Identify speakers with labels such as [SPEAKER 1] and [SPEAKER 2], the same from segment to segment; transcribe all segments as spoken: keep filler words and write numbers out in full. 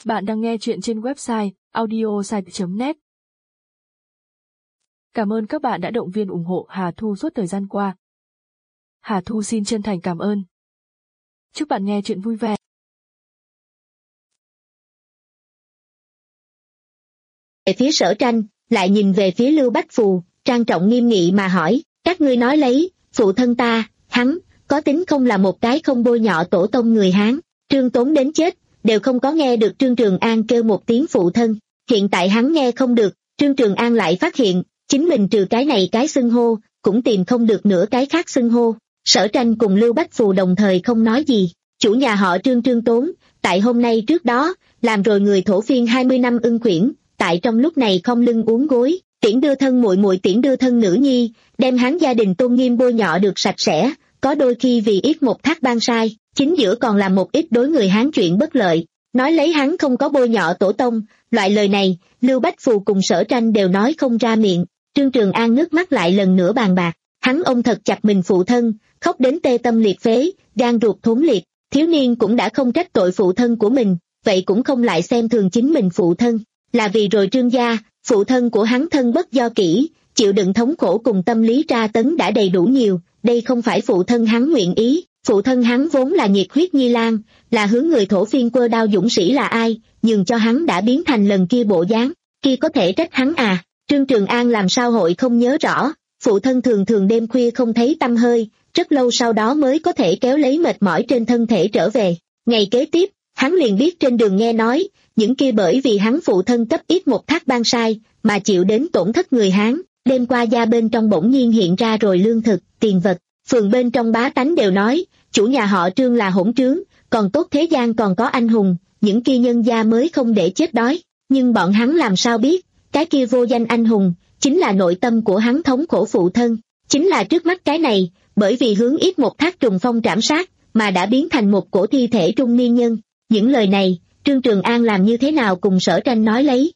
[SPEAKER 1] Bạn đang nghe chuyện trên website audiosite chấm net. Cảm ơn các bạn đã động viên ủng hộ Hà Thu suốt thời gian qua. Hà Thu xin chân thành cảm ơn. Chúc bạn nghe chuyện vui vẻ.
[SPEAKER 2] Về phía Sở Tranh, lại nhìn về phía Lưu Bách Phù, trang trọng nghiêm nghị mà hỏi, các ngươi nói lấy, phụ thân ta, hắn, có tính không là một cái không bôi nhọ tổ tông người Hán, Trương Tốn đến chết, đều không có nghe được Trương Trường An kêu một tiếng phụ thân, hiện tại hắn nghe không được, Trương Trường An lại phát hiện, chính mình trừ cái này cái xưng hô, cũng tìm không được nửa cái khác xưng hô. Sở Tranh cùng Lưu Bách Phù đồng thời không nói gì, chủ nhà họ Trương Trương Tốn, tại hôm nay trước đó, làm rồi người thổ phiên hai mươi năm ưng khuyển, tại trong lúc này không lưng uốn gối, tiễn đưa thân muội muội tiễn đưa thân nữ nhi, đem hắn gia đình tôn nghiêm bôi nhọ được sạch sẽ, có đôi khi vì ít một thác ban sai, chính giữa còn làm một ít đối người Hán chuyện bất lợi, nói lấy hắn không có bôi nhọ tổ tông, loại lời này, Lưu Bách Phù cùng Sở Tranh đều nói không ra miệng. Trương Trường An nước mắt lại lần nữa bàn bạc, hắn ôm thật chặt mình phụ thân, khóc đến tê tâm liệt phế, gan ruột thốn liệt, thiếu niên cũng đã không trách tội phụ thân của mình, vậy cũng không lại xem thường chính mình phụ thân, là vì rồi Trương gia, phụ thân của hắn thân bất do kỹ, chịu đựng thống khổ cùng tâm lý tra tấn đã đầy đủ nhiều, đây không phải phụ thân hắn nguyện ý, phụ thân hắn vốn là nhiệt huyết nhi lang, là hướng người thổ phiên quơ đao dũng sĩ là ai, nhưng cho hắn đã biến thành lần kia bộ dáng, kia có thể trách hắn à. Trương Trường An làm sao hội không nhớ rõ, phụ thân thường thường đêm khuya không thấy tăm hơi, rất lâu sau đó mới có thể kéo lấy mệt mỏi trên thân thể trở về. Ngày kế tiếp, hắn liền biết trên đường nghe nói, những kia bởi vì hắn phụ thân cấp ít một thác ban sai, mà chịu đến tổn thất người Hán, đêm qua gia bên trong bỗng nhiên hiện ra rồi lương thực, tiền vật, phường bên trong bá tánh đều nói, chủ nhà họ Trương là hỗn trướng, còn tốt thế gian còn có anh hùng, những kia nhân gia mới không để chết đói, nhưng bọn hắn làm sao biết, cái kia vô danh anh hùng, chính là nội tâm của hắn thống khổ phụ thân, chính là trước mắt cái này, bởi vì hướng ít một thác trùng phong trảm sát, mà đã biến thành một cổ thi thể trung niên nhân. Những lời này, Trương Trường An làm như thế nào cùng Sở Tranh nói lấy?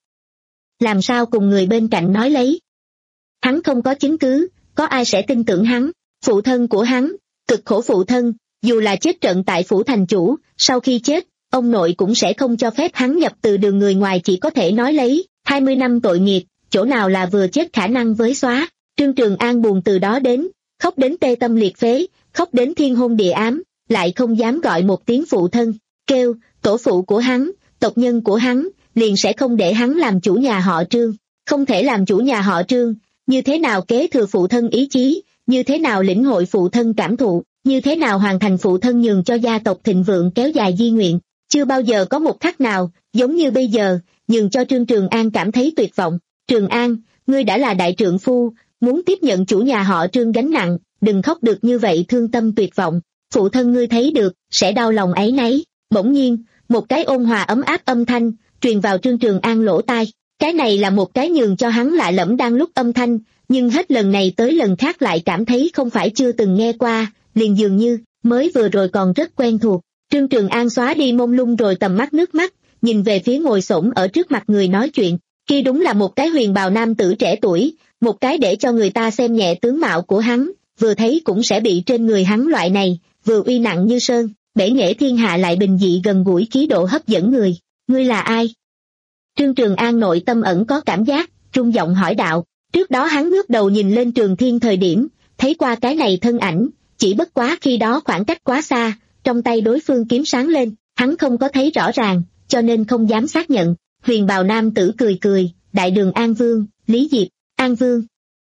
[SPEAKER 2] Làm sao cùng người bên cạnh nói lấy? Hắn không có chứng cứ, có ai sẽ tin tưởng hắn? Phụ thân của hắn, cực khổ phụ thân, dù là chết trận tại phủ thành chủ, sau khi chết, ông nội cũng sẽ không cho phép hắn nhập từ đường người ngoài, chỉ có thể nói lấy, hai mươi năm tội nghiệp, chỗ nào là vừa chết khả năng với xóa. Trương Trường An buồn từ đó đến, khóc đến tê tâm liệt phế, khóc đến thiên hôn địa ám, lại không dám gọi một tiếng phụ thân, kêu, tổ phụ của hắn, tộc nhân của hắn, liền sẽ không để hắn làm chủ nhà họ Trương, không thể làm chủ nhà họ Trương, như thế nào kế thừa phụ thân ý chí, như thế nào lĩnh hội phụ thân cảm thụ, như thế nào hoàn thành phụ thân nhường cho gia tộc thịnh vượng kéo dài di nguyện, chưa bao giờ có một khắc nào, giống như bây giờ, nhường cho Trương Trường An cảm thấy tuyệt vọng. Trường An, ngươi đã là đại trượng phu, muốn tiếp nhận chủ nhà họ Trương gánh nặng, đừng khóc được như vậy thương tâm tuyệt vọng, phụ thân ngươi thấy được, sẽ đau lòng ấy nấy. Bỗng nhiên, một cái ôn hòa ấm áp âm thanh, truyền vào Trương Trường An lỗ tai, cái này là một cái nhường cho hắn lạ lẫm đang lúc âm thanh, nhưng hết lần này tới lần khác lại cảm thấy không phải chưa từng nghe qua, liền dường như, mới vừa rồi còn rất quen thuộc. Trương Trường An xóa đi mông lung rồi tầm mắt nước mắt, nhìn về phía ngồi xổm ở trước mặt người nói chuyện, kia đúng là một cái huyền bào nam tử trẻ tuổi, một cái để cho người ta xem nhẹ tướng mạo của hắn, vừa thấy cũng sẽ bị trên người hắn loại này, vừa uy nặng như sơn, bể nghệ thiên hạ lại bình dị gần gũi khí độ hấp dẫn người. Ngươi là ai? Trương Trường An nội tâm ẩn có cảm giác, trung giọng hỏi đạo, trước đó hắn ngước đầu nhìn lên Trường Thiên thời điểm, thấy qua cái này thân ảnh, chỉ bất quá khi đó khoảng cách quá xa, trong tay đối phương kiếm sáng lên, hắn không có thấy rõ ràng, cho nên không dám xác nhận. Huyền bào nam tử cười cười, đại đường An Vương, Lý Diệp, An Vương.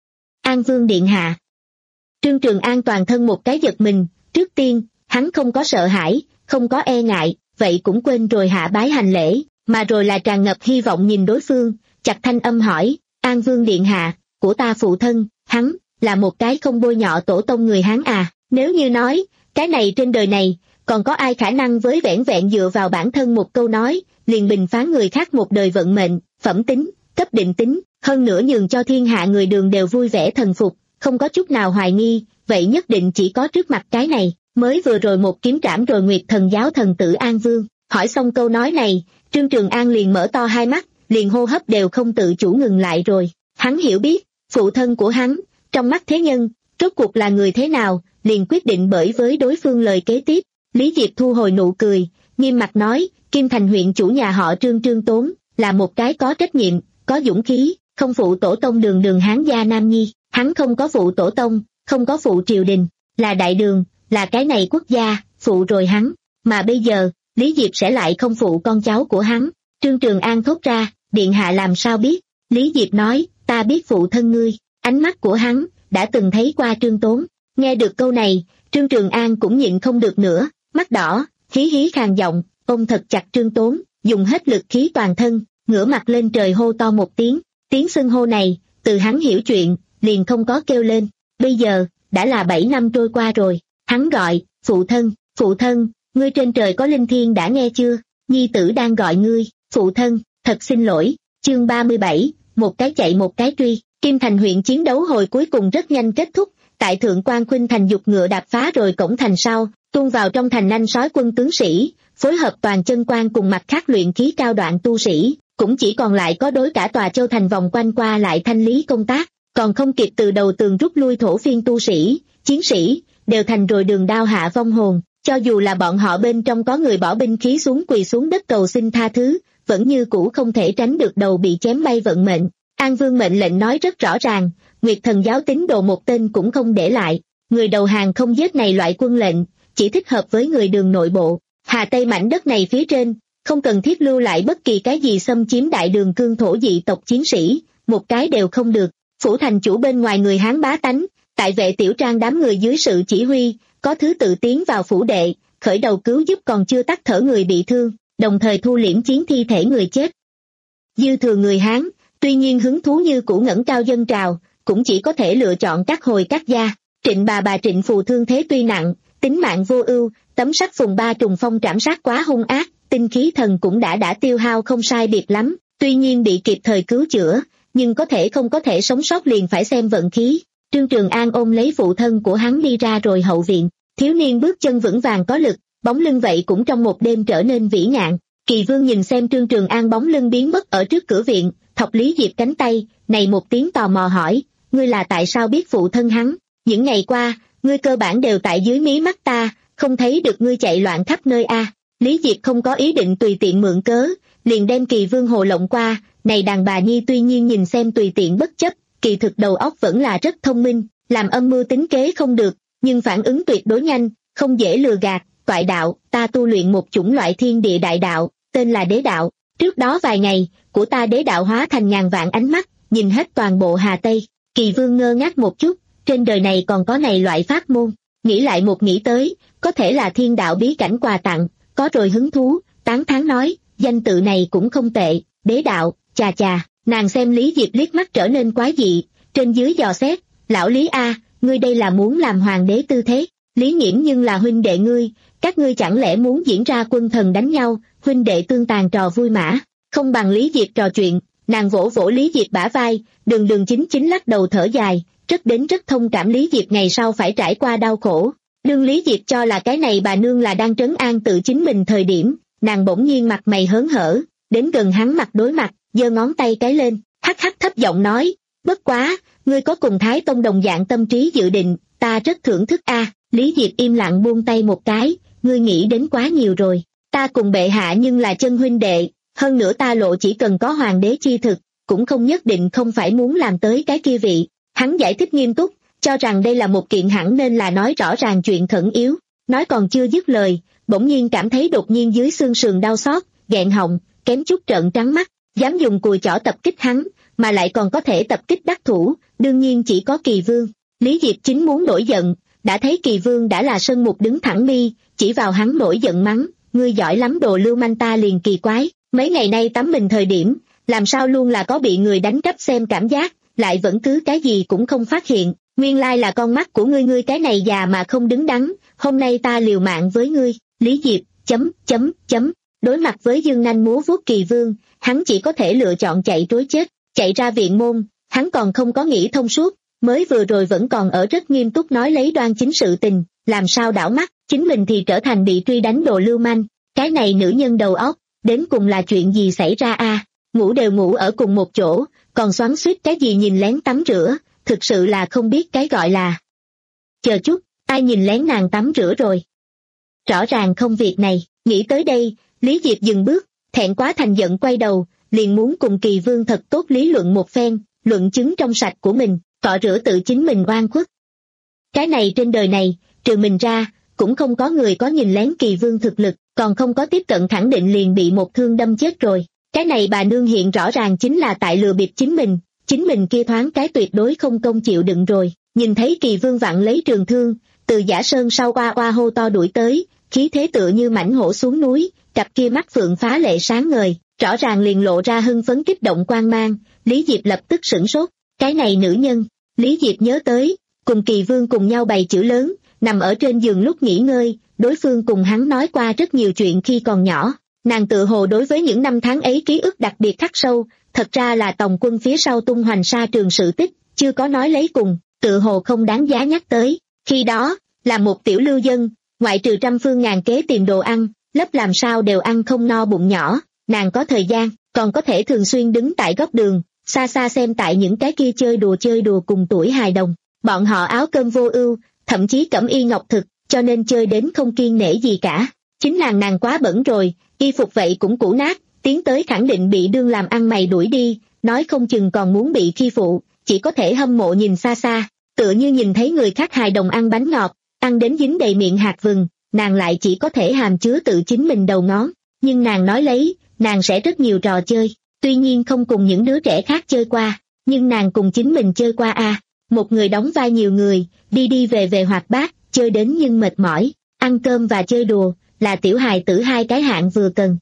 [SPEAKER 2] An Vương điện hạ. Trương Trường An toàn thân một cái giật mình, trước tiên, hắn không có sợ hãi, không có e ngại, vậy cũng quên rồi hạ bái hành lễ, mà rồi là tràn ngập hy vọng nhìn đối phương, chặt thanh âm hỏi, An Vương điện hạ, của ta phụ thân, hắn, là một cái không bôi nhọ tổ tông người Hán à, nếu như nói, cái này trên đời này, còn có ai khả năng với vẻn vẹn dựa vào bản thân một câu nói, liền bình phán người khác một đời vận mệnh, phẩm tính, cấp định tính, hơn nữa nhường cho thiên hạ người đường đều vui vẻ thần phục, không có chút nào hoài nghi, vậy nhất định chỉ có trước mặt cái này, mới vừa rồi một kiếm trảm rồi Nguyệt Thần giáo thần tử An Vương. Hỏi xong câu nói này, Trương Trường An liền mở to hai mắt, liền hô hấp đều không tự chủ ngừng lại rồi, hắn hiểu biết, phụ thân của hắn, trong mắt thế nhân, rốt cuộc là người thế nào, liền quyết định bởi với đối phương lời kế tiếp. Lý Diệp thu hồi nụ cười, nghiêm mặt nói, Kim Thành huyện chủ nhà họ Trương Trương Tốn, là một cái có trách nhiệm, có dũng khí, không phụ tổ tông đường đường Hán gia Nam Nhi, hắn không có phụ tổ tông, không có phụ triều đình, là đại đường, là cái này quốc gia, phụ rồi hắn, mà bây giờ, Lý Diệp sẽ lại không phụ con cháu của hắn. Trương Trường An thốt ra, điện hạ làm sao biết? Lý Diệp nói, ta biết phụ thân ngươi. Ánh mắt của hắn đã từng thấy qua Trương Tốn. Nghe được câu này, Trương Trường An cũng nhịn không được nữa, mắt đỏ, hí hí khàn giọng, ôm thật chặt Trương Tốn, dùng hết lực khí toàn thân, ngửa mặt lên trời hô to một tiếng. Tiếng xưng hô này, từ hắn hiểu chuyện, liền không có kêu lên. Bây giờ, đã là bảy năm trôi qua rồi. Hắn gọi, phụ thân, phụ thân, ngươi trên trời có linh thiên đã nghe chưa? Nhi tử đang gọi ngươi, phụ thân, thật xin lỗi. Chương ba mươi bảy, một cái chạy một cái truy. Kim Thành huyện chiến đấu hồi cuối cùng rất nhanh kết thúc, tại Thượng Quan Khuynh Thành dục ngựa đạp phá rồi cổng thành sau, tuôn vào trong thành nanh sói quân tướng sĩ, phối hợp toàn chân quan cùng mặt khác luyện khí cao đoạn tu sĩ, cũng chỉ còn lại có đối cả tòa châu thành vòng quanh qua lại thanh lý công tác, còn không kịp từ đầu tường rút lui thổ phiên tu sĩ, chiến sĩ, đều thành rồi đường đao hạ vong hồn, cho dù là bọn họ bên trong có người bỏ binh khí xuống quỳ xuống đất cầu xin tha thứ, vẫn như cũ không thể tránh được đầu bị chém bay vận mệnh. An Vương mệnh lệnh nói rất rõ ràng, Nguyệt Thần giáo tín đồ một tên cũng không để lại, người đầu hàng không giết này loại quân lệnh, chỉ thích hợp với người đường nội bộ. Hà Tây mảnh đất này phía trên, không cần thiết lưu lại bất kỳ cái gì xâm chiếm đại đường cương thổ dị tộc chiến sĩ, một cái đều không được. Phủ thành chủ bên ngoài người Hán bá tánh, tại Vệ Tiểu Trang đám người dưới sự chỉ huy, có thứ tự tiến vào phủ đệ, khởi đầu cứu giúp còn chưa tắt thở người bị thương, đồng thời thu liễm chiến thi thể người chết. Dư thừa người Hán, tuy nhiên hứng thú như cũ ngẩng cao dân trào, cũng chỉ có thể lựa chọn các hồi các gia. Trịnh bà bà Trịnh Phù thương thế tuy nặng, tính mạng vô ưu, tấm sắt phùng ba trùng phong trảm sát quá hung ác, tinh khí thần cũng đã đã tiêu hao không sai biệt lắm, tuy nhiên bị kịp thời cứu chữa, nhưng có thể không có thể sống sót liền phải xem vận khí. Trương Trường An ôm lấy phụ thân của hắn đi ra rồi hậu viện, thiếu niên bước chân vững vàng có lực, bóng lưng vậy cũng trong một đêm trở nên vĩ ngạn. Kỳ Vương nhìn xem Trương Trường An bóng lưng biến mất ở trước cửa viện, thọc Lý Diệp cánh tay, này một tiếng tò mò hỏi, ngươi là tại sao biết phụ thân hắn? Những ngày qua, ngươi cơ bản đều tại dưới mí mắt ta, không thấy được ngươi chạy loạn khắp nơi a. À. Lý Diệp không có ý định tùy tiện mượn cớ, liền đem Kỳ Vương hồ lộng qua, này đàn bà nhi tuy nhiên nhìn xem tùy tiện bất chấp, kỳ thực đầu óc vẫn là rất thông minh, làm âm mưu tính kế không được, nhưng phản ứng tuyệt đối nhanh, không dễ lừa gạt. Toại đạo, ta tu luyện một chủng loại thiên địa đại đạo, tên là đế đạo. Trước đó vài ngày, của ta đế đạo hóa thành ngàn vạn ánh mắt, nhìn hết toàn bộ Hà Tây. Kỳ Vương ngơ ngác một chút, trên đời này còn có này loại pháp môn. Nghĩ lại một nghĩ tới, có thể là thiên đạo bí cảnh quà tặng, có rồi hứng thú, tán thán nói, danh tự này cũng không tệ, đế đạo, chà chà. Nàng xem Lý Diệp liếc mắt trở nên quái dị, trên dưới dò xét, lão Lý a, ngươi đây là muốn làm hoàng đế tư thế. Lý Nghiễm nhưng là huynh đệ ngươi, các ngươi chẳng lẽ muốn diễn ra quân thần đánh nhau, huynh đệ tương tàn trò vui mã, không bằng Lý Diệp trò chuyện. Nàng vỗ vỗ Lý Diệp bả vai, đường đường chính chính lắc đầu thở dài, rất đến rất thông cảm Lý Diệp ngày sau phải trải qua đau khổ. Đương Lý Diệp cho là cái này bà nương là đang trấn an tự chính mình thời điểm, nàng bỗng nhiên mặt mày hớn hở, đến gần hắn mặt đối mặt, giơ ngón tay cái lên, hắc hắc thấp giọng nói, bất quá, ngươi có cùng Thái Tông đồng dạng tâm trí dự định, ta rất thưởng thức a. À. Lý Diệp im lặng buông tay một cái, ngươi nghĩ đến quá nhiều rồi, ta cùng bệ hạ nhưng là chân huynh đệ, hơn nữa ta lộ chỉ cần có hoàng đế chi thực, cũng không nhất định không phải muốn làm tới cái kia vị. Hắn giải thích nghiêm túc, cho rằng đây là một kiện hẳn nên là nói rõ ràng chuyện khẩn yếu, nói còn chưa dứt lời, bỗng nhiên cảm thấy đột nhiên dưới xương sườn đau xót, nghẹn họng, kém chút trợn trắng mắt, dám dùng cùi chỏ tập kích hắn, mà lại còn có thể tập kích đắc thủ, đương nhiên chỉ có Kỳ Vương. Lý Diệp chính muốn nổi giận, đã thấy Kỳ Vương đã là sân mục đứng thẳng mi, chỉ vào hắn nổi giận mắng, ngươi giỏi lắm đồ lưu manh. Ta liền kỳ quái, mấy ngày nay tắm mình thời điểm, làm sao luôn là có bị người đánh cắp xem cảm giác, lại vẫn cứ cái gì cũng không phát hiện, nguyên lai là con mắt của ngươi, ngươi cái này già mà không đứng đắn, hôm nay ta liều mạng với ngươi. Lý Diệp, chấm, chấm, chấm, đối mặt với dương nanh múa vuốt Kỳ Vương, hắn chỉ có thể lựa chọn chạy trối chết, chạy ra viện môn, hắn còn không có nghĩ thông suốt, mới vừa rồi vẫn còn ở rất nghiêm túc nói lấy đoan chính sự tình, làm sao đảo mắt, chính mình thì trở thành bị truy đánh đồ lưu manh, cái này nữ nhân đầu óc, đến cùng là chuyện gì xảy ra a? À? Ngủ đều ngủ ở cùng một chỗ, còn xoắn xuýt cái gì nhìn lén tắm rửa, thực sự là không biết cái gọi là. Chờ chút, ai nhìn lén nàng tắm rửa rồi? Rõ ràng không việc này, Nghĩ tới đây, Lý Diệp dừng bước, thẹn quá thành giận quay đầu, liền muốn cùng Kỳ Vương thật tốt lý luận một phen, luận chứng trong sạch của mình, cọ rửa tự chính mình oan khuất. Cái này trên đời này, trừ mình ra, cũng không có người có nhìn lén Kỳ Vương thực lực, còn không có tiếp cận khẳng định liền bị một thương đâm chết rồi. Cái này bà nương hiện rõ ràng chính là tại lừa bịp chính mình, chính mình kia thoáng cái tuyệt đối không công chịu đựng rồi. Nhìn thấy Kỳ Vương vặn lấy trường thương, từ Giả Sơn sau oa oa hô to đuổi tới, khí thế tựa như mãnh hổ xuống núi, cặp kia mắt phượng phá lệ sáng ngời, rõ ràng liền lộ ra hưng phấn kích động quang mang. Lý Diệp lập tức sửng sốt, cái này nữ nhân. Lý Diệp nhớ tới, cùng Kỳ Vương cùng nhau bày chữ lớn, nằm ở trên giường lúc nghỉ ngơi, đối phương cùng hắn nói qua rất nhiều chuyện khi còn nhỏ. Nàng tự hồ đối với những năm tháng ấy ký ức đặc biệt khắc sâu, thật ra là Tòng Quân phía sau tung hoành sa trường sự tích, chưa có nói lấy cùng, tự hồ không đáng giá nhắc tới. Khi đó, là một tiểu lưu dân, ngoại trừ trăm phương ngàn kế tìm đồ ăn, lấp làm sao đều ăn không no bụng nhỏ, nàng có thời gian, còn có thể thường xuyên đứng tại góc đường, xa xa xem tại những cái kia chơi đùa chơi đùa cùng tuổi hài đồng. Bọn họ áo cơm vô ưu, thậm chí cẩm y ngọc thực, cho nên chơi đến không kiêng nể gì cả. Chính nàng nàng quá bẩn rồi, y phục vậy cũng cũ nát, tiến tới khẳng định bị đương làm ăn mày đuổi đi, nói không chừng còn muốn bị khi phụ, chỉ có thể hâm mộ nhìn xa xa, tựa như nhìn thấy người khác hài đồng ăn bánh ngọt, ăn đến dính đầy miệng hạt vừng, nàng lại chỉ có thể hàm chứa tự chính mình đầu ngón. Nhưng nàng nói lấy, nàng sẽ rất nhiều trò chơi, tuy nhiên không cùng những đứa trẻ khác chơi qua, nhưng nàng cùng chính mình chơi qua a. Một người đóng vai nhiều người, đi đi về về hoạt bát, chơi đến nhưng mệt mỏi, ăn cơm và chơi đùa, là tiểu hài tử hai cái hạng vừa cần.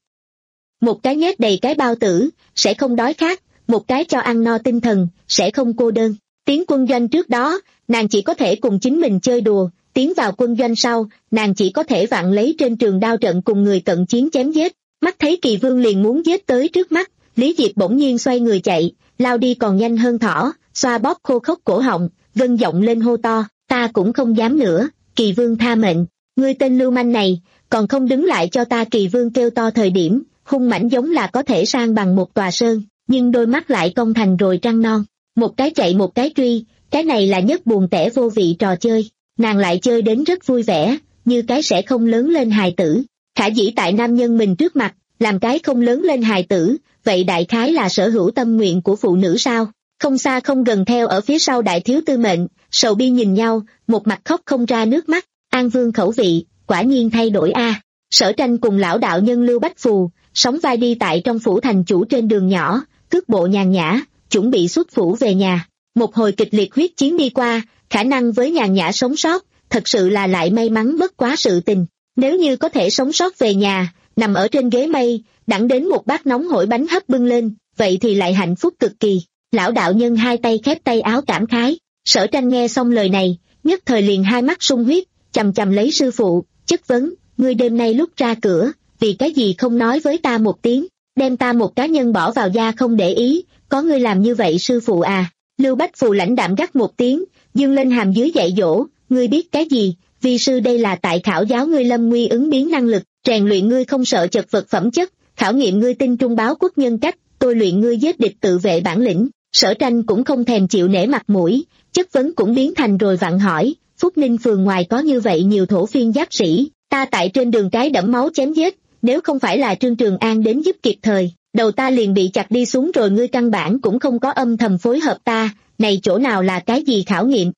[SPEAKER 2] Một cái nhét đầy cái bao tử, sẽ không đói khát, một cái cho ăn no tinh thần, sẽ không cô đơn. Tiến quân doanh trước đó, nàng chỉ có thể cùng chính mình chơi đùa, tiến vào quân doanh sau, nàng chỉ có thể vặn lấy trên trường đao trận cùng người cận chiến chém giết. Mắt thấy Kỳ Vương liền muốn giết tới trước mắt, Lý Diệp bỗng nhiên xoay người chạy, lao đi còn nhanh hơn thỏ, xoa bóp khô khốc cổ họng, gân giọng lên hô to, ta cũng không dám nữa, Kỳ Vương tha mệnh, ngươi tên lưu manh này, còn không đứng lại cho ta. Kỳ Vương kêu to thời điểm, hung mãnh giống là có thể san bằng một tòa sơn, nhưng đôi mắt lại cong thành rồi trăng non, một cái chạy một cái truy, cái này là nhất buồn tẻ vô vị trò chơi, nàng lại chơi đến rất vui vẻ, như cái sẽ không lớn lên hài tử. Khả dĩ tại nam nhân mình trước mặt, làm cái không lớn lên hài tử, vậy đại khái là sở hữu tâm nguyện của phụ nữ sao? Không xa không gần theo ở phía sau đại thiếu tư mệnh, sầu bi nhìn nhau, một mặt khóc không ra nước mắt. An Vương khẩu vị, quả nhiên thay đổi a. Sở Tranh cùng lão đạo nhân Lưu Bách Phù, sóng vai đi tại trong phủ thành chủ trên đường nhỏ, cước bộ nhàn nhã, chuẩn bị xuất phủ về nhà. Một hồi kịch liệt huyết chiến đi qua, khả năng với nhàn nhã sống sót, thật sự là lại may mắn bất quá sự tình. Nếu như có thể sống sót về nhà, nằm ở trên ghế mây, đặng đến một bát nóng hổi bánh hấp bưng lên, vậy thì lại hạnh phúc cực kỳ. Lão đạo nhân hai tay khép tay áo cảm khái. Sở Tranh nghe xong lời này, nhất thời liền hai mắt sung huyết, chằm chằm lấy sư phụ, chất vấn, ngươi đêm nay lúc ra cửa, vì cái gì không nói với ta một tiếng, đem ta một cá nhân bỏ vào gia không để ý, có ngươi làm như vậy sư phụ à? Lưu Bách Phù lãnh đạm gắt một tiếng, dương lên hàm dưới dạy dỗ, ngươi biết cái gì, vi sư đây là tại khảo giáo ngươi lâm nguy ứng biến năng lực, rèn luyện ngươi không sợ chật vật phẩm chất, khảo nghiệm ngươi tinh trung báo quốc nhân cách, tôi luyện ngươi giết địch tự vệ bản lĩnh. Sở Tranh cũng không thèm chịu nể mặt mũi, chất vấn cũng biến thành rồi vặn hỏi, Phúc Ninh phường ngoài có như vậy nhiều thổ phiên giáp sĩ, ta tại trên đường cái đẫm máu chém giết, nếu không phải là Trương Trường An đến giúp kịp thời, đầu ta liền bị chặt đi xuống rồi, ngươi căn bản cũng không có âm thầm phối hợp ta, này chỗ nào là cái gì khảo nghiệm?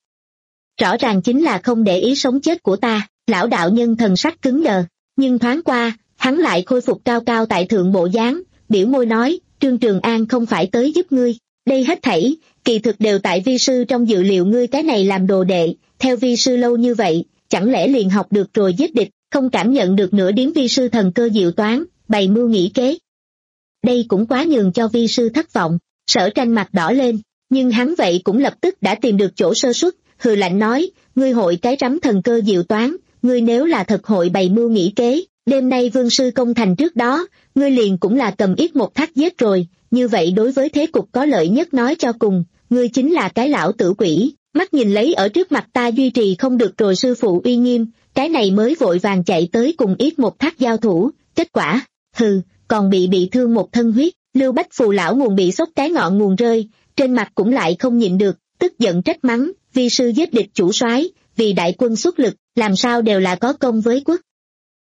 [SPEAKER 2] Rõ ràng chính là không để ý sống chết của ta. Lão đạo nhân thần sắc cứng đờ, nhưng thoáng qua, hắn lại khôi phục cao cao tại thượng bộ dáng, biểu môi nói, Trương Trường An không phải tới giúp ngươi, đây hết thảy, kỳ thực đều tại vi sư trong dự liệu, ngươi cái này làm đồ đệ, theo vi sư lâu như vậy, chẳng lẽ liền học được rồi giết địch, không cảm nhận được nửa điểm vi sư thần cơ diệu toán, bày mưu nghĩ kế. Đây cũng quá nhường cho vi sư thất vọng. Sở Tranh mặt đỏ lên, nhưng hắn vậy cũng lập tức đã tìm được chỗ sơ suất, hừ lạnh nói, ngươi hội cái rắm thần cơ diệu toán, ngươi nếu là thật hội bày mưu nghĩ kế, đêm nay vương sư công thành trước đó, ngươi liền cũng là cầm ít một thắt giết rồi, như vậy đối với thế cục có lợi nhất. Nói cho cùng, ngươi chính là cái lão tử quỷ, mắt nhìn lấy ở trước mặt ta duy trì không được rồi sư phụ uy nghiêm, cái này mới vội vàng chạy tới cùng ít một thắt giao thủ, kết quả, hừ, còn bị bị thương một thân huyết. Lưu Bách Phù lão nguồn bị sốc cái ngọn nguồn rơi, trên mặt cũng lại không nhịn được, tức giận trách mắng, vi sư giết địch chủ soái, vì đại quân xuất lực, làm sao đều là có công với quốc.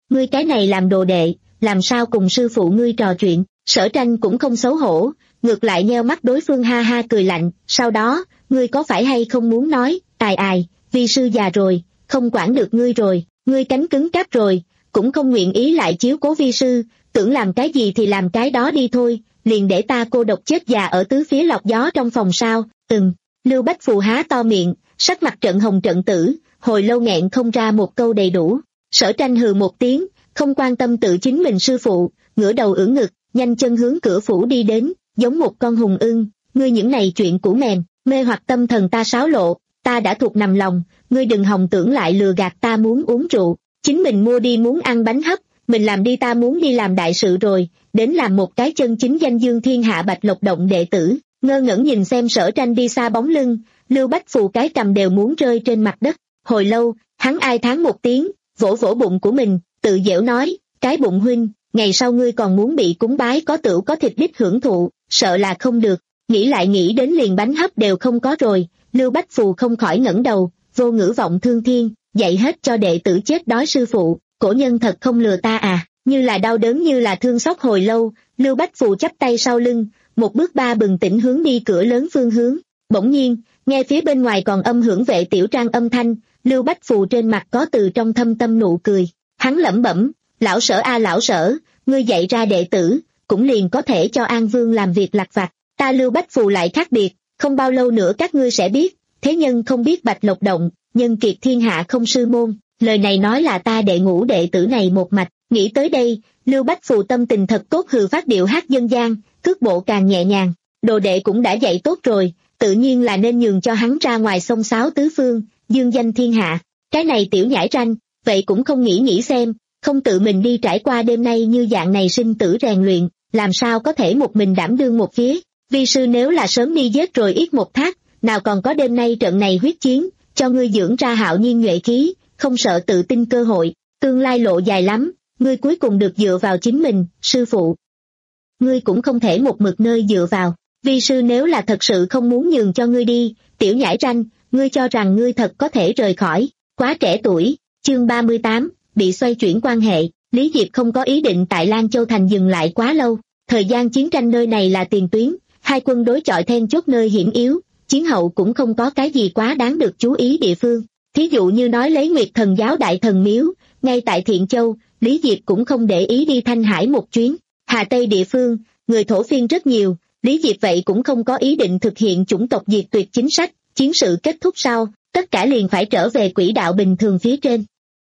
[SPEAKER 2] ngươi cái này làm đồ đệ, làm sao cùng sư phụ ngươi trò chuyện. Sở Tranh cũng không xấu hổ, ngược lại nheo mắt đối phương ha ha cười lạnh, sau đó, ngươi có phải hay không muốn nói, ai ai, vi sư già rồi, không quản được ngươi rồi, ngươi cánh cứng cáp rồi, cũng không nguyện ý lại chiếu cố vi sư, tưởng làm cái gì thì làm cái đó đi thôi, liền để ta cô độc chết già ở tứ phía lọc gió trong phòng sao. Ừm. Lưu Bách Phù há to miệng, sắc mặt trận hồng trận tử, hồi lâu nghẹn không ra một câu đầy đủ. Sở Tranh hừ một tiếng, không quan tâm tự chính mình sư phụ, ngửa đầu ưỡn ngực, nhanh chân hướng cửa phủ đi đến, giống một con hùng ưng. Ngươi những này chuyện cũ mềm, mê hoặc tâm thần ta xáo lộ, ta đã thuộc nằm lòng, ngươi đừng hòng tưởng lại lừa gạt ta muốn uống rượu, chính mình mua đi muốn ăn bánh hấp, mình làm đi ta muốn đi làm đại sự rồi, đến làm một cái chân chính danh dương thiên hạ Bạch Lộc Động đệ tử. Ngơ ngẩn nhìn xem Sở Tranh đi xa bóng lưng, Lưu Bách Phù cái cầm đều muốn rơi trên mặt đất. Hồi lâu, hắn ai thán một tiếng, vỗ vỗ bụng của mình, tự giễu nói, cái bụng huynh, ngày sau ngươi còn muốn bị cúng bái có tửu có thịt đích hưởng thụ, sợ là không được. Nghĩ lại nghĩ đến liền bánh hấp đều không có rồi, Lưu Bách Phù không khỏi ngẩng đầu, vô ngữ vọng thương thiên, dạy hết cho đệ tử chết đói sư phụ, cổ nhân thật không lừa ta à. Như là đau đớn như là thương xót hồi lâu, Lưu Bách Phù chắp tay sau lưng, một bước ba bừng tỉnh hướng đi cửa lớn phương hướng. Bỗng nhiên, nghe phía bên ngoài còn âm hưởng Vệ Tiểu Trang âm thanh, Lưu Bách Phù trên mặt có từ trong thâm tâm nụ cười. Hắn lẩm bẩm, lão Sở a lão Sở, ngươi dạy ra đệ tử, cũng liền có thể cho An Vương làm việc lặt vặt. Ta Lưu Bách Phù lại khác biệt, không bao lâu nữa các ngươi sẽ biết, thế nhân không biết Bạch Lộc Động, nhân kiệt thiên hạ không sư môn. Lời này nói là ta đệ ngũ đệ tử này một mạch. Nghĩ tới đây, Lưu Bách Phù tâm tình thật tốt, hừ phát điệu hát dân gian, cước bộ càng nhẹ nhàng. Đồ đệ cũng đã dạy tốt rồi, tự nhiên là nên nhường cho hắn ra ngoài xông xáo tứ phương, dương danh thiên hạ. Cái này tiểu nhãi ranh, vậy cũng không nghĩ nghĩ xem, không tự mình đi trải qua đêm nay như dạng này sinh tử rèn luyện, làm sao có thể một mình đảm đương một phía. Vi sư nếu là sớm đi giết rồi ít một thác, nào còn có đêm nay trận này huyết chiến, cho ngươi dưỡng ra hạo nhiên nhuệ khí, không sợ tự tin cơ hội. Tương lai lộ dài lắm, ngươi cuối cùng được dựa vào chính mình, sư phụ. Ngươi cũng không thể một mực nơi dựa vào, vi sư nếu là thật sự không muốn nhường cho ngươi đi, tiểu nhãi ranh, ngươi cho rằng ngươi thật có thể rời khỏi, quá trẻ tuổi. Chương ba mươi tám, bị xoay chuyển quan hệ. Lý Diệp không có ý định tại Lan Châu Thành dừng lại quá lâu, thời gian chiến tranh nơi này là tiền tuyến, hai quân đối chọi then chốt nơi hiểm yếu, chiến hậu cũng không có cái gì quá đáng được chú ý địa phương. Thí dụ như nói lấy Nguyệt Thần giáo đại thần miếu, ngay tại Thiện Châu, Lý Diệp cũng không để ý đi Thanh Hải một chuyến. Hà Tây địa phương, người thổ phiên rất nhiều, Lý Diệp vậy cũng không có ý định thực hiện chủng tộc diệt tuyệt chính sách, chiến sự kết thúc sau, tất cả liền phải trở về quỹ đạo bình thường phía trên.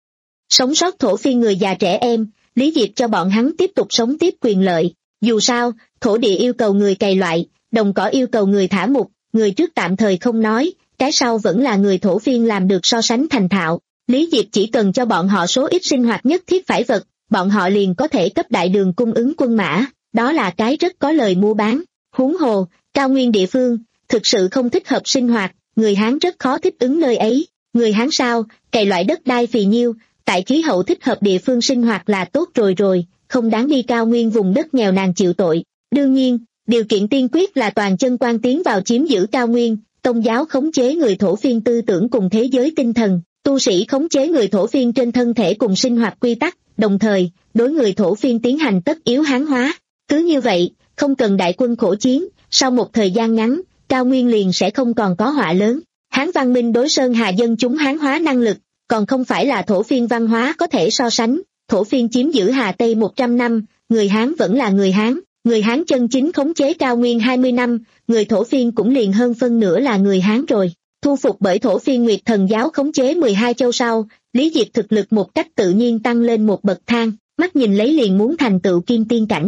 [SPEAKER 2] Sống sót thổ phiên người già trẻ em, Lý Diệp cho bọn hắn tiếp tục sống tiếp quyền lợi, dù sao, thổ địa yêu cầu người cày loại, đồng cỏ yêu cầu người thả mục, người trước tạm thời không nói, cái sau vẫn là người thổ phiên làm được so sánh thành thạo. Lý Diệp chỉ cần cho bọn họ số ít sinh hoạt nhất thiết phải vật, bọn họ liền có thể cấp đại đường cung ứng quân mã, đó là cái rất có lời mua bán. Huống hồ, cao nguyên địa phương, thực sự không thích hợp sinh hoạt, người Hán rất khó thích ứng nơi ấy. Người Hán sao, cày loại đất đai phì nhiêu, tại khí hậu thích hợp địa phương sinh hoạt là tốt rồi rồi, không đáng đi cao nguyên vùng đất nghèo nàn chịu tội. Đương nhiên, điều kiện tiên quyết là toàn chân quan tiến vào chiếm giữ cao nguyên, tôn giáo khống chế người thổ phiên tư tưởng cùng thế giới tinh thần, tu sĩ khống chế người thổ phiên trên thân thể cùng sinh hoạt quy tắc, đồng thời, đối người thổ phiên tiến hành tất yếu hán hóa. Cứ như vậy, không cần đại quân khổ chiến, sau một thời gian ngắn, cao nguyên liền sẽ không còn có họa lớn. Hán văn minh đối Sơn Hà dân chúng hán hóa năng lực, còn không phải là thổ phiên văn hóa có thể so sánh. Thổ phiên chiếm giữ Hà Tây một trăm năm, người Hán vẫn là người Hán, người Hán chân chính khống chế cao nguyên hai mươi năm, người thổ phiên cũng liền hơn phân nửa là người Hán rồi. Thu phục bởi thổ phiên Nguyệt Thần giáo khống chế mười hai châu sau, Lý Diệp thực lực một cách tự nhiên tăng lên một bậc thang, mắt nhìn lấy liền muốn thành tựu kim tiên cảnh.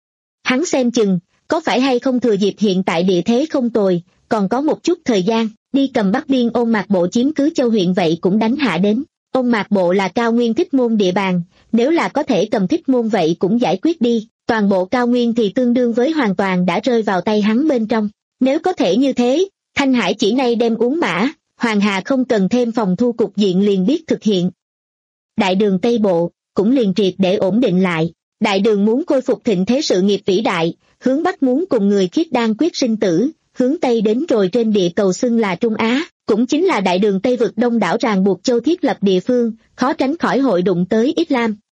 [SPEAKER 2] Hắn xem chừng, có phải hay không thừa dịp hiện tại địa thế không tồi, còn có một chút thời gian, đi cầm Bắc Biên Ôn Mạc Bộ chiếm cứ châu huyện vậy cũng đánh hạ đến. Ôn Mạc Bộ là cao nguyên Thích Môn địa bàn, nếu là có thể cầm Thích Môn vậy cũng giải quyết đi, toàn bộ cao nguyên thì tương đương với hoàn toàn đã rơi vào tay hắn bên trong. Nếu có thể như thế, Thanh Hải chỉ nay đem uống mã, Hoàng Hà không cần thêm phòng thu cục diện liền biết thực hiện. Đại đường Tây Bộ, cũng liền triệt để ổn định lại. Đại đường muốn khôi phục thịnh thế sự nghiệp vĩ đại, hướng Bắc muốn cùng người Khiết Đan quyết sinh tử, hướng Tây đến rồi trên địa cầu xưng là Trung Á, cũng chính là đại đường Tây vực đông đảo ràng buộc châu thiết lập địa phương, khó tránh khỏi hội đụng tới Islam.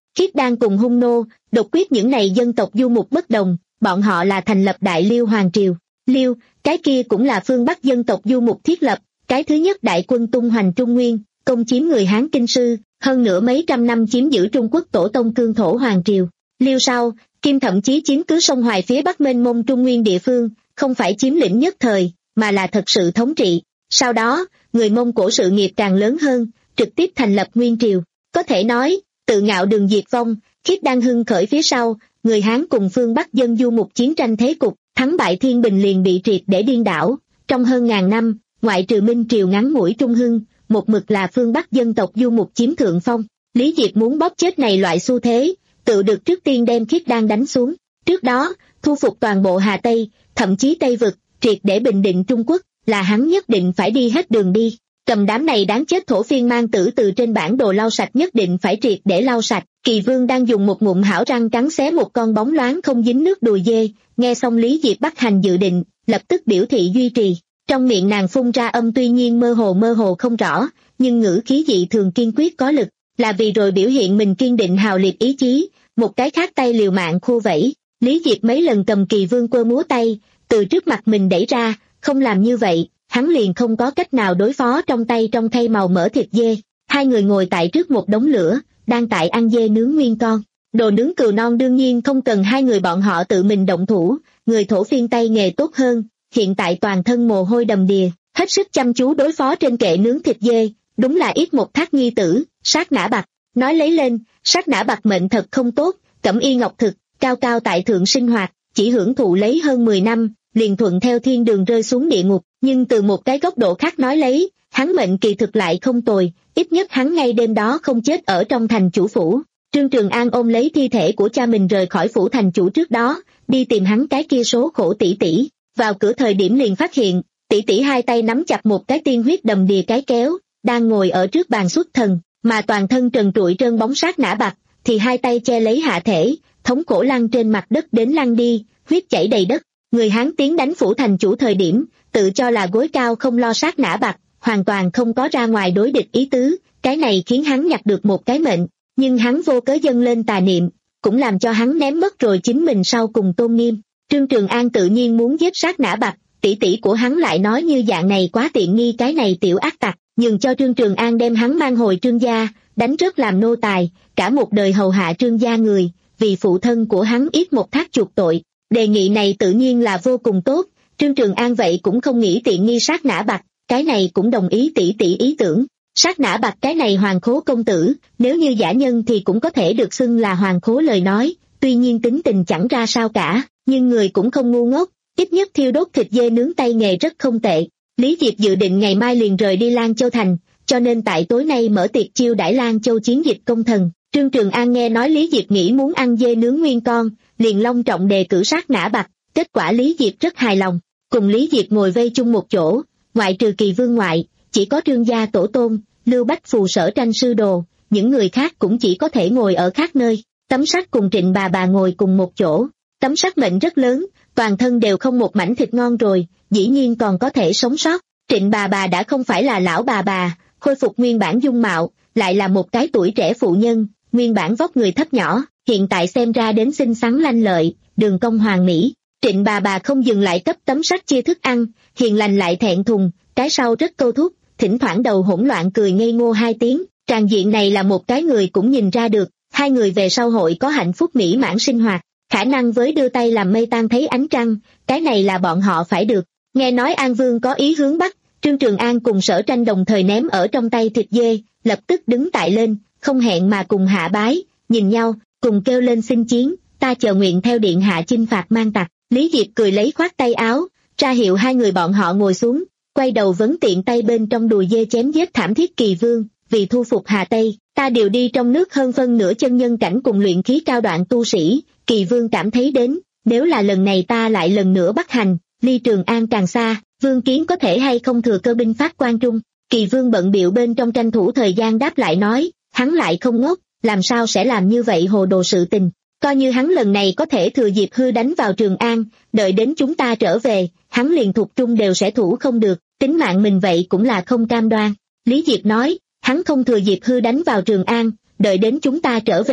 [SPEAKER 2] Khiết Đan cùng Hung Nô, Đột Quyết những này dân tộc du mục bất đồng, bọn họ là thành lập Đại Liêu Hoàng Triều. Liêu, cái kia cũng là phương Bắc dân tộc du mục thiết lập, cái thứ nhất đại quân tung hoành Trung Nguyên, công chiếm người Hán Kinh Sư, hơn nữa mấy trăm năm chiếm giữ Trung Quốc tổ tông cương thổ Hoàng Triều. Liêu sau, Kim thậm chí chiếm cứ sông Hoài phía bắc mênh mông Trung Nguyên địa phương, không phải chiếm lĩnh nhất thời, mà là thật sự thống trị. Sau đó, người Mông Cổ sự nghiệp càng lớn hơn, trực tiếp thành lập Nguyên Triều. Có thể nói, tự ngạo đường diệt vong, Khiết Đan hưng khởi phía sau, người Hán cùng phương Bắc dân du mục chiến tranh thế cục, thắng bại thiên bình liền bị triệt để điên đảo. Trong hơn ngàn năm, ngoại trừ Minh Triều ngắn ngủi trung hưng, một mực là phương Bắc dân tộc du mục chiếm thượng phong. Lý Diệp muốn bóp chết này loại xu thế, tự được trước tiên đem Khiết Đan đánh xuống. Trước đó, thu phục toàn bộ Hà Tây, thậm chí Tây Vực, triệt để bình định Trung Quốc, là hắn nhất định phải đi hết đường đi. Cầm đám này đáng chết thổ phiên mang tử từ trên bản đồ lau sạch, nhất định phải triệt để lau sạch. Kỳ Vương đang dùng một ngụm hảo răng cắn xé một con bóng loáng không dính nước đùi dê, nghe xong Lý Diệp bắt hành dự định, lập tức biểu thị duy trì. Trong miệng nàng phun ra âm tuy nhiên mơ hồ mơ hồ không rõ, nhưng ngữ khí dị thường kiên quyết có lực, là vì rồi biểu hiện mình kiên định hào liệt ý chí. Một cái khác tay liều mạng khu vẫy, Lý Diệp mấy lần cầm Kỳ Vương quơ múa tay, từ trước mặt mình đẩy ra, không làm như vậy, hắn liền không có cách nào đối phó. Trong tay trong khay màu mỡ thịt dê, hai người ngồi tại trước một đống lửa, đang tại ăn dê nướng nguyên con. Đồ nướng cừu non đương nhiên không cần hai người bọn họ tự mình động thủ, người thổ phiên tay nghề tốt hơn, hiện tại toàn thân mồ hôi đầm đìa, hết sức chăm chú đối phó trên kệ nướng thịt dê, đúng là ít một thác nhi tử, Sát Nã Bạc. Nói lấy lên, Sát Nã Bạc mệnh thật không tốt, cẩm y ngọc thực, cao cao tại thượng sinh hoạt, chỉ hưởng thụ lấy hơn mười năm, liền thuận theo thiên đường rơi xuống địa ngục. Nhưng từ một cái góc độ khác nói lấy, hắn mệnh kỳ thực lại không tồi, ít nhất hắn ngay đêm đó không chết ở trong thành chủ phủ. Trương Trường An ôm lấy thi thể của cha mình rời khỏi phủ thành chủ trước đó, đi tìm hắn cái kia số khổ tỷ tỷ. Vào cửa thời điểm liền phát hiện, tỷ tỷ hai tay nắm chặt một cái tiên huyết đầm đìa cái kéo, đang ngồi ở trước bàn xuất thần, mà toàn thân trần trụi trơn bóng Sát Nã Bạc, thì hai tay che lấy hạ thể, thống cổ lăn trên mặt đất đến lăn đi, huyết chảy đầy đất. Người Hán tiến đánh phủ thành chủ thời điểm, tự cho là gối cao không lo Sát Nã Bạc, hoàn toàn không có ra ngoài đối địch ý tứ, cái này khiến hắn nhặt được một cái mệnh, nhưng hắn vô cớ dâng lên tà niệm, cũng làm cho hắn ném mất rồi chính mình sau cùng tôn nghiêm. Trương Trường An tự nhiên muốn giết Sát Nã Bạc, tỷ tỷ của hắn lại nói như dạng này quá tiện nghi cái này tiểu ác tặc, nhường cho Trương Trường An đem hắn mang hồi Trương gia, đánh rớt làm nô tài, cả một đời hầu hạ Trương gia người, vì phụ thân của hắn ít một thác chuộc tội. Đề nghị này tự nhiên là vô cùng tốt, Trương Trường An vậy cũng không nghĩ tiện nghi Sát Nã Bạc, cái này cũng đồng ý tỷ tỷ ý tưởng. Sát Nã Bạc cái này hoàng khố công tử, nếu như giả nhân thì cũng có thể được xưng là hoàng khố lời nói, tuy nhiên tính tình chẳng ra sao cả, nhưng người cũng không ngu ngốc, ít nhất thiêu đốt thịt dê nướng tay nghề rất không tệ. Lý Diệp dự định ngày mai liền rời đi Lan Châu thành, cho nên tại tối nay mở tiệc chiêu đãi Lan Châu chiến dịch công thần. Trương Trường An nghe nói Lý Diệp nghĩ muốn ăn dê nướng nguyên con, liền long trọng đề cử Sát Nã Bạc, kết quả Lý Diệp rất hài lòng, cùng Lý Diệp ngồi vây chung một chỗ, ngoại trừ Kỳ Vương ngoại, chỉ có Trương gia tổ tôn, Lưu Bách Phù Sở Tranh sư đồ, những người khác cũng chỉ có thể ngồi ở khác nơi. Tấm Sắt cùng Trịnh bà bà ngồi cùng một chỗ, Tấm Sắt mệnh rất lớn, toàn thân đều không một mảnh thịt ngon rồi, dĩ nhiên còn có thể sống sót. Trịnh bà bà đã không phải là lão bà bà, khôi phục nguyên bản dung mạo, lại là một cái tuổi trẻ phụ nhân, nguyên bản vóc người thấp nhỏ, hiện tại xem ra đến xinh xắn lanh lợi, đường cong hoàn mỹ. Trịnh bà bà không dừng lại cấp Tấm Sắt chia thức ăn, hiền lành lại thẹn thùng, cái sau rất câu thúc, thỉnh thoảng đầu hỗn loạn cười ngây ngô hai tiếng, tràn diện này là một cái người cũng nhìn ra được, hai người về sau hội có hạnh phúc mỹ mãn sinh hoạt, khả năng với đưa tay làm mây tan thấy ánh trăng, cái này là bọn họ phải được. Nghe nói An Vương có ý hướng Bắc, Trương Trường An cùng Sở Tranh đồng thời ném ở trong tay thịt dê, lập tức đứng tại lên, không hẹn mà cùng hạ bái, nhìn nhau, cùng kêu lên xin chiến, ta chờ nguyện theo điện hạ chinh phạt mang tặc. Lý Diệp cười lấy khoát tay áo, ra hiệu hai người bọn họ ngồi xuống, quay đầu vấn tiện tay bên trong đùi dê chém giết thảm thiết Kỳ Vương, vì thu phục Hà Tây, ta điều đi trong nước hơn phân nửa chân nhân cảnh cùng luyện khí cao đoạn tu sĩ, Kỳ Vương cảm thấy đến, nếu là lần này ta lại lần nữa bắt hành, ly Trường An càng xa, Vương Kiến có thể hay không thừa cơ binh phát Quan Trung. Kỳ Vương bận bịu bên trong tranh thủ thời gian đáp lại nói, hắn lại không ngốc, làm sao sẽ làm như vậy hồ đồ sự tình, coi như hắn lần này có thể thừa dịp hư đánh vào Trường An, đợi đến chúng ta trở về, hắn liền thuộc trung đều sẽ thủ không được, tính mạng mình vậy cũng là không cam đoan. Lý Diệp nói, hắn không thừa dịp hư đánh vào Trường An, đợi đến chúng ta trở về,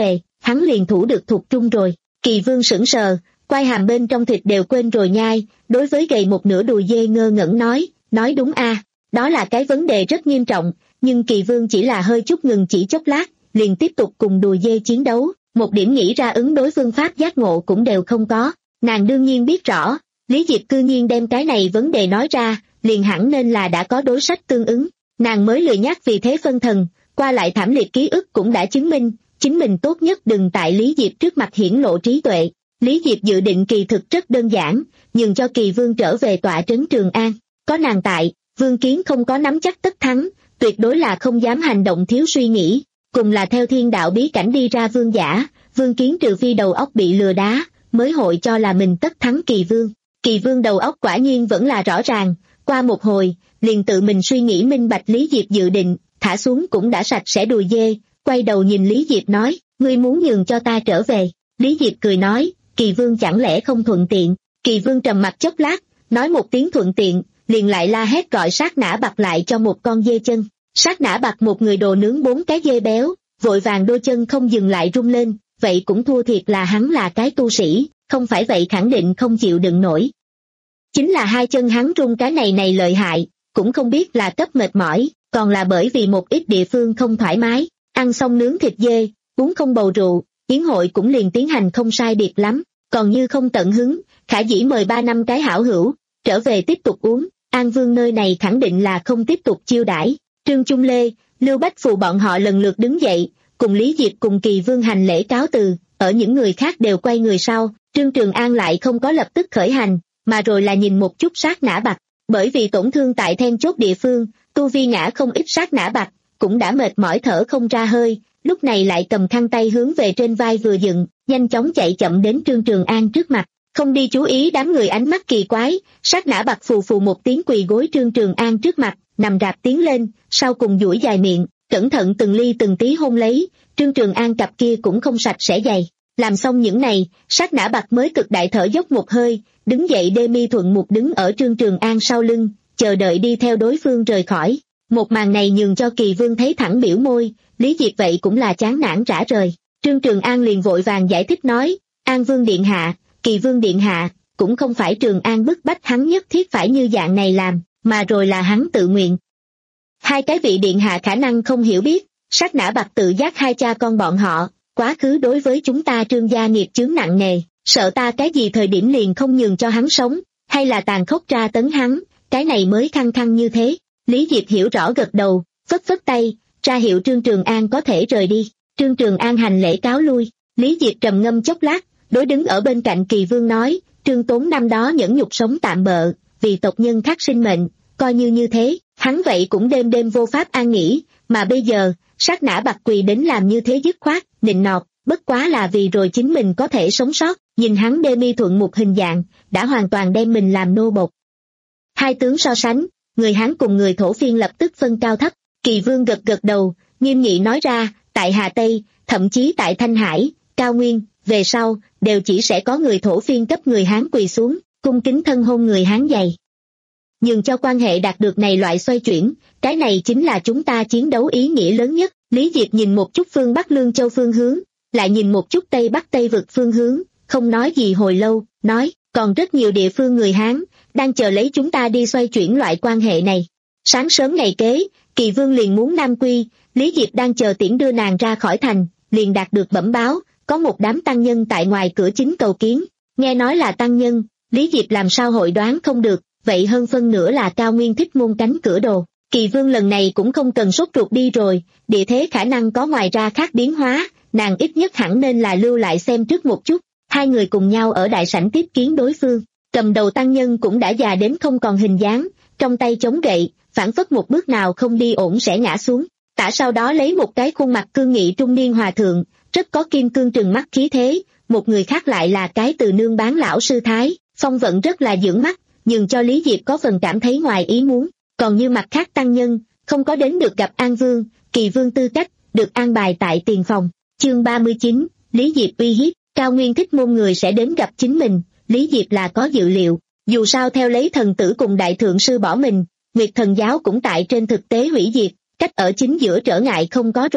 [SPEAKER 2] hắn liền thủ được Thục Trung rồi. Kỳ Vương sững sờ, quai hàm bên trong thịt đều quên rồi nhai, đối với gầy một nửa đùi dê ngơ ngẩn nói, nói đúng a, đó là cái vấn đề rất nghiêm trọng, nhưng Kỳ Vương chỉ là hơi chút ngừng chỉ chốc lát, liền tiếp tục cùng đùi dê chiến đấu, một điểm nghĩ ra ứng đối phương pháp giác ngộ cũng đều không có. Nàng đương nhiên biết rõ, Lý Diệp cư nhiên đem cái này vấn đề nói ra, liền hẳn nên là đã có đối sách tương ứng, nàng mới lười nhác vì thế phân thần, qua lại thảm liệt ký ức cũng đã chứng minh, chính mình tốt nhất đừng tại Lý Diệp trước mặt hiển lộ trí tuệ. Lý Diệp dự định kỳ thực rất đơn giản, nhường cho Kỳ Vương trở về tọa trấn Trường An, có nàng tại, Vương Kiến không có nắm chắc tất thắng, tuyệt đối là không dám hành động thiếu suy nghĩ, cùng là theo thiên đạo bí cảnh đi ra vương giả, Vương Kiến trừ phi đầu óc bị lừa đá, mới hội cho là mình tất thắng Kỳ Vương. Kỳ Vương đầu óc quả nhiên vẫn là rõ ràng, qua một hồi, liền tự mình suy nghĩ minh bạch Lý Diệp dự định, thả xuống cũng đã sạch sẽ đùi dê, quay đầu nhìn Lý Diệp nói, ngươi muốn nhường cho ta trở về. Lý Diệp cười nói, Kỳ Vương chẳng lẽ không thuận tiện. Kỳ Vương trầm mặt chốc lát, nói một tiếng thuận tiện, liền lại la hét gọi Sát Nã Bạc lại cho một con dê chân. Sát Nã Bạc một người đồ nướng bốn cái dê béo, vội vàng đôi chân không dừng lại rung lên, vậy cũng thua thiệt là hắn là cái tu sĩ, không phải vậy khẳng định không chịu đựng nổi. Chính là hai chân hắn rung cái này này lợi hại, cũng không biết là cấp mệt mỏi, còn là bởi vì một ít địa phương không thoải mái, ăn xong nướng thịt dê, uống không bầu rượu, yến hội cũng liền tiến hành không sai biệt lắm, còn như không tận hứng, khả dĩ mời ba năm cái hảo hữu, trở về tiếp tục uống, An Vương nơi này khẳng định là không tiếp tục chiêu đãi. Trương Trung Lê, Lưu Bách Phù bọn họ lần lượt đứng dậy, cùng Lý Diệp cùng Kỳ Vương hành lễ cáo từ, ở những người khác đều quay người sau, Trương Trường An lại không có lập tức khởi hành, mà rồi là nhìn một chút Sát Nã Bạc, bởi vì tổn thương tại then chốt địa phương, tu vi ngã không ít Sát Nã Bạc, cũng đã mệt mỏi thở không ra hơi, lúc này lại cầm khăn tay hướng về trên vai vừa dựng, nhanh chóng chạy chậm đến Trương Trường An trước mặt, không đi chú ý đám người ánh mắt kỳ quái, Sát Nã Bạc phù phù một tiếng quỳ gối Trương Trường An trước mặt, nằm rạp tiến lên, sau cùng duỗi dài miệng, cẩn thận từng ly từng tí hôn lấy, Trương Trường An cặp kia cũng không sạch sẽ dày. Làm xong những này, Sát Nã Bạc mới cực đại thở dốc một hơi, đứng dậy đê mi thuận mục đứng ở Trương Trường An sau lưng, chờ đợi đi theo đối phương rời khỏi. Một màn này nhường cho Kỳ Vương thấy thẳng biểu môi, Lý Diệp vậy cũng là chán nản rã rời. Trương Trường An liền vội vàng giải thích nói, An Vương Điện Hạ, Kỳ Vương Điện Hạ, cũng không phải Trường An bức bách hắn nhất thiết phải như dạng này làm, mà rồi là hắn tự nguyện. Hai cái vị Điện Hạ khả năng không hiểu biết, Sát Nã Bạc tự giác hai cha con bọn họ, quá khứ đối với chúng ta Trương gia nghiệp chướng nặng nề, sợ ta cái gì thời điểm liền không nhường cho hắn sống, hay là tàn khốc tra tấn hắn, cái này mới khăng khăng như thế. Lý Diệp hiểu rõ gật đầu, phất phất tay, ra hiệu Trương Trường An có thể rời đi. Trương Trường An hành lễ cáo lui, Lý Diệp trầm ngâm chốc lát, đối đứng ở bên cạnh Kỳ Vương nói, Trương Tốn năm đó nhẫn nhục sống tạm bợ, vì tộc nhân khắc sinh mệnh, coi như như thế, hắn vậy cũng đêm đêm vô pháp an nghỉ, mà bây giờ, Sát Nã Bạc quỳ đến làm như thế dứt khoát, nịnh nọt, bất quá là vì rồi chính mình có thể sống sót, nhìn hắn đê mi thuận một hình dạng, đã hoàn toàn đem mình làm nô bộc. Hai tướng so sánh, người Hán cùng người Thổ phiên lập tức phân cao thấp, Kỳ Vương gật gật đầu, nghiêm nghị nói ra, tại Hà Tây, thậm chí tại Thanh Hải, Cao Nguyên, về sau, đều chỉ sẽ có người Thổ phiên cấp người Hán quỳ xuống, cung kính thân hôn người Hán dày. Nhưng cho quan hệ đạt được này loại xoay chuyển, cái này chính là chúng ta chiến đấu ý nghĩa lớn nhất. Lý Diệp nhìn một chút phương Bắc Lương Châu phương hướng, lại nhìn một chút Tây Bắc Tây vực phương hướng, không nói gì hồi lâu, nói, còn rất nhiều địa phương người Hán, đang chờ lấy chúng ta đi xoay chuyển loại quan hệ này. Sáng sớm ngày kế, Kỳ Vương liền muốn Nam Quy, Lý Diệp đang chờ tiễn đưa nàng ra khỏi thành, liền đạt được bẩm báo, có một đám tăng nhân tại ngoài cửa chính cầu kiến, nghe nói là tăng nhân, Lý Diệp làm sao hội đoán không được, vậy hơn phân nửa là Cao Nguyên Thích Môn cánh cửa đồ. Kỳ Vương lần này cũng không cần sốt ruột đi rồi, địa thế khả năng có ngoài ra khác biến hóa, nàng ít nhất hẳn nên là lưu lại xem trước một chút. Hai người cùng nhau ở đại sảnh tiếp kiến đối phương, cầm đầu tăng nhân cũng đã già đến không còn hình dáng, trong tay chống gậy, phản phất một bước nào không đi ổn sẽ ngã xuống. Tả sau đó lấy một cái khuôn mặt cương nghị trung niên hòa thượng, rất có kim cương trừng mắt khí thế, một người khác lại là cái từ nương bán lão sư thái, phong vận rất là dưỡng mắt, nhưng cho Lý Diệp có phần cảm thấy ngoài ý muốn. Còn như mặt khác tăng nhân, không có đến được gặp An Vương, Kỳ Vương tư cách, được an bài tại tiền phòng. Chương ba mươi chín, Lý Diệp uy hiếp, Cao Nguyên Thích Môn người sẽ đến gặp chính mình, Lý Diệp là có dự liệu, dù sao theo lấy thần tử cùng đại thượng sư bỏ mình, Nguyệt Thần giáo cũng tại trên thực tế hủy diệt, cách ở chính giữa trở ngại không có rồi,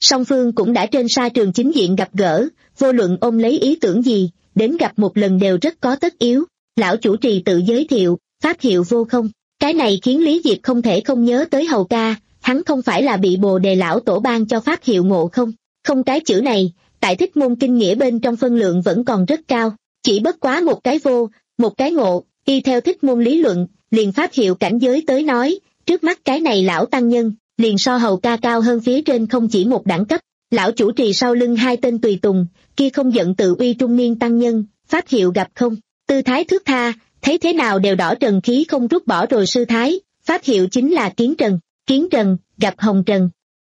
[SPEAKER 2] Song phương cũng đã trên sa trường chính diện gặp gỡ, vô luận ôm lấy ý tưởng gì, đến gặp một lần đều rất có tất yếu. Lão chủ trì tự giới thiệu, pháp hiệu Vô Không. Cái này khiến Lý Diệp không thể không nhớ tới Hầu ca, hắn không phải là bị Bồ Đề lão tổ ban cho pháp hiệu Ngộ Không. Không, cái chữ này, tại Thích Môn kinh nghĩa bên trong phân lượng vẫn còn rất cao, chỉ bất quá một cái vô, một cái ngộ, y theo Thích Môn lý luận, liền pháp hiệu cảnh giới tới nói, trước mắt cái này lão tăng nhân, liền so Hầu ca cao hơn phía trên không chỉ một đẳng cấp. Lão chủ trì sau lưng hai tên tùy tùng, kia không giận tự uy trung niên tăng nhân, pháp hiệu Gặp Không, tư thái thước tha, thấy thế nào đều đỏ trần khí không rút bỏ rồi sư thái, pháp hiệu chính là Kiến Trần, Kiến Trần, Gặp Hồng Trần.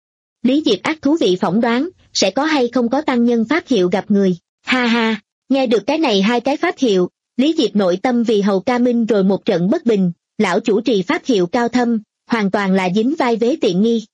[SPEAKER 2] Lý Diệp ác thú vị phỏng đoán, sẽ có hay không có tăng nhân pháp hiệu gặp người, ha ha, nghe được cái này hai cái pháp hiệu, Lý Diệp nội tâm vì Hầu ca minh rồi một trận bất bình, lão chủ trì pháp hiệu cao thâm, hoàn toàn là dính vai vế tiện nghi.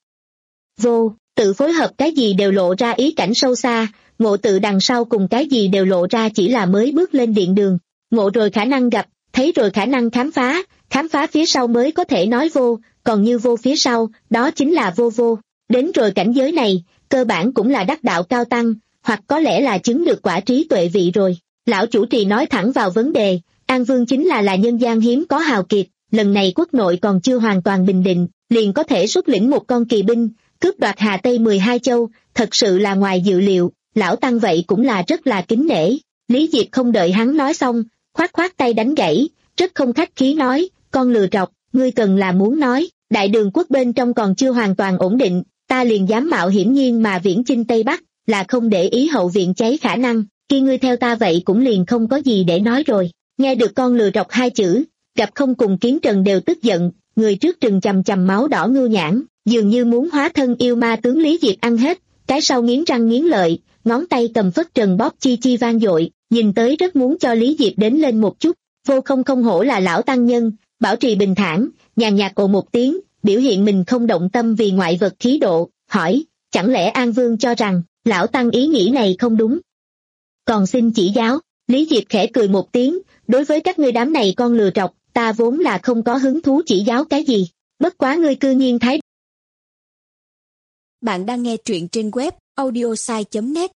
[SPEAKER 2] Vô, tự phối hợp cái gì đều lộ ra ý cảnh sâu xa, ngộ tự đằng sau cùng cái gì đều lộ ra chỉ là mới bước lên điện đường, ngộ rồi khả năng gặp, thấy rồi khả năng khám phá, khám phá phía sau mới có thể nói vô, còn như vô phía sau, đó chính là vô vô. Đến rồi cảnh giới này, cơ bản cũng là đắc đạo cao tăng, hoặc có lẽ là chứng được quả trí tuệ vị rồi. Lão chủ trì nói thẳng vào vấn đề, An Vương chính là là nhân gian hiếm có hào kiệt, lần này quốc nội còn chưa hoàn toàn bình định, liền có thể xuất lĩnh một con kỳ binh, cướp đoạt Hà Tây mười hai châu, thật sự là ngoài dự liệu, lão tăng vậy cũng là rất là kính nể. Lý Diệp không đợi hắn nói xong, khoát khoát tay đánh gãy, rất không khách khí nói, con lừa trọc, ngươi cần là muốn nói, đại đường quốc bên trong còn chưa hoàn toàn ổn định, ta liền dám mạo hiểm nhiên mà viễn chinh Tây Bắc, là không để ý hậu viện cháy khả năng, khi ngươi theo ta vậy cũng liền không có gì để nói rồi. Nghe được con lừa trọc hai chữ, Gặp Không cùng Kiến Trần đều tức giận, người trước trừng chằm chằm máu đỏ ngưu nhãn, dường như muốn hóa thân yêu ma tướng Lý Diệp ăn hết, cái sau nghiến răng nghiến lợi, ngón tay cầm phất trần bóp chi chi vang dội, nhìn tới rất muốn cho Lý Diệp đến lên một chút. Vô Không không hổ là lão tăng nhân, bảo trì bình thản, nhàn nhạt ồ một tiếng, biểu hiện mình không động tâm vì ngoại vật khí độ, hỏi, chẳng lẽ An Vương cho rằng, lão tăng ý nghĩ này không đúng? Còn xin chỉ giáo. Lý Diệp khẽ cười một tiếng, đối với các ngươi đám này con lừa trọc, ta vốn là không có hứng thú chỉ giáo cái gì, bất quá ngươi cư nhiên thái.
[SPEAKER 3] Bạn đang nghe truyện trên web audiosai chấm net.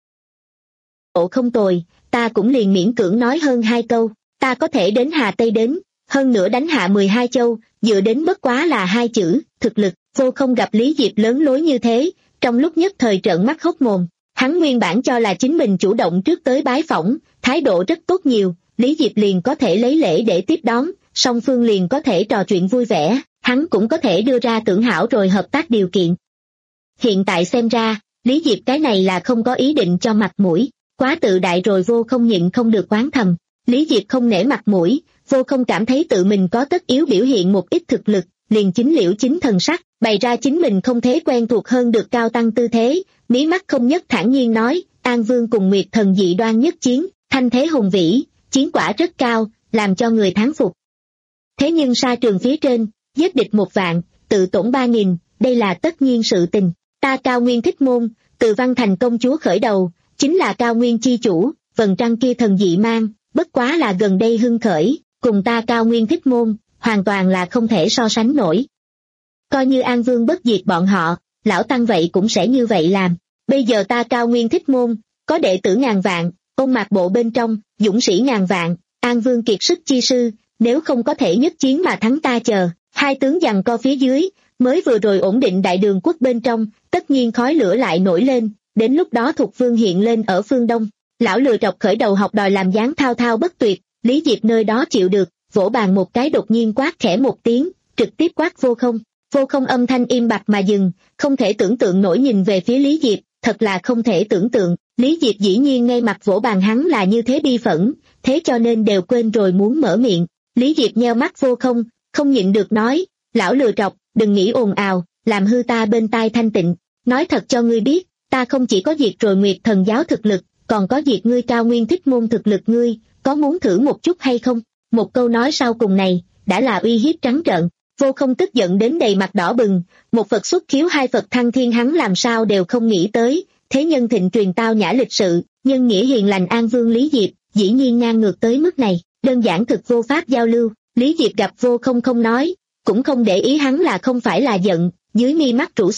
[SPEAKER 2] Ồ không tồi, ta cũng liền miễn cưỡng nói hơn hai câu, ta có thể đến Hà Tây đến, hơn nữa đánh hạ mười hai châu, dựa đến bất quá là hai chữ, thực lực. Vô Không gặp Lý Diệp lớn lối như thế, trong lúc nhất thời trợn mắt hốc mồm, hắn nguyên bản cho là chính mình chủ động trước tới bái phỏng, thái độ rất tốt nhiều, Lý Diệp liền có thể lấy lễ để tiếp đón, song phương liền có thể trò chuyện vui vẻ, hắn cũng có thể đưa ra tưởng hảo rồi hợp tác điều kiện. Hiện tại xem ra, Lý Diệp cái này là không có ý định cho mặt mũi, quá tự đại rồi. Vô Không nhịn không được oán thầm, Lý Diệp không nể mặt mũi, Vô Không cảm thấy tự mình có tất yếu biểu hiện một ít thực lực, liền chính liễu chính thần sắc, bày ra chính mình không thế quen thuộc hơn được cao tăng tư thế, mí mắt không nhất thản nhiên nói, An Vương cùng Nguyệt Thần dị đoan nhất chiến, thanh thế hùng vĩ, chiến quả rất cao, làm cho người thán phục. Thế nhưng sa trường phía trên, giết địch một vạn, tự tổn ba nghìn, đây là tất nhiên sự tình. Ta Cao Nguyên Thích Môn, từ Văn Thành công chúa khởi đầu, chính là Cao Nguyên chi chủ, vầng trăng kia thần dị mang, bất quá là gần đây hưng khởi, cùng ta Cao Nguyên Thích Môn, hoàn toàn là không thể so sánh nổi. Coi như An Vương bất diệt bọn họ, lão tăng vậy cũng sẽ như vậy làm. Bây giờ ta Cao Nguyên Thích Môn, có đệ tử ngàn vạn, ôn mạc bộ bên trong, dũng sĩ ngàn vạn, An Vương kiệt sức chi sư, nếu không có thể nhất chiến mà thắng ta chờ, hai tướng giằng co phía dưới, mới vừa rồi ổn định đại đường quốc bên trong, tất nhiên khói lửa lại nổi lên, đến lúc đó Thục Vương hiện lên ở phương Đông. Lão lừa trọc khởi đầu học đòi làm dáng thao thao bất tuyệt, Lý Diệp nơi đó chịu được, vỗ bàn một cái đột nhiên quát khẽ một tiếng, trực tiếp quát Vô Không. Vô Không âm thanh im bặt mà dừng, không thể tưởng tượng nổi nhìn về phía Lý Diệp, thật là không thể tưởng tượng, Lý Diệp dĩ nhiên ngay mặt vỗ bàn hắn là như thế bi phẫn, thế cho nên đều quên rồi muốn mở miệng. Lý Diệp nheo mắt Vô Không, không nhịn được nói, lão lừa trọc, đừng nghĩ ồn ào, làm hư ta bên tai thanh tịnh, nói thật cho ngươi biết, ta không chỉ có diệt rồi Nguyệt Thần giáo thực lực, còn có diệt ngươi Cao Nguyên Thích Môn thực lực, ngươi, có muốn thử một chút hay không? Một câu nói sau cùng này, đã là uy hiếp trắng trợn. Vô Không tức giận đến đầy mặt đỏ bừng, một Phật xuất khiếu hai Phật thăng thiên hắn làm sao đều không nghĩ tới, thế nhân thịnh truyền tao nhã lịch sự, nhân nghĩa hiền lành An Vương Lý Diệp, dĩ nhiên ngang ngược tới mức này, đơn giản thực vô pháp giao lưu. Lý Diệp gặp Vô Không không nói, cũng không để ý hắn là không phải là giận, dưới mi mắt rũ xuống,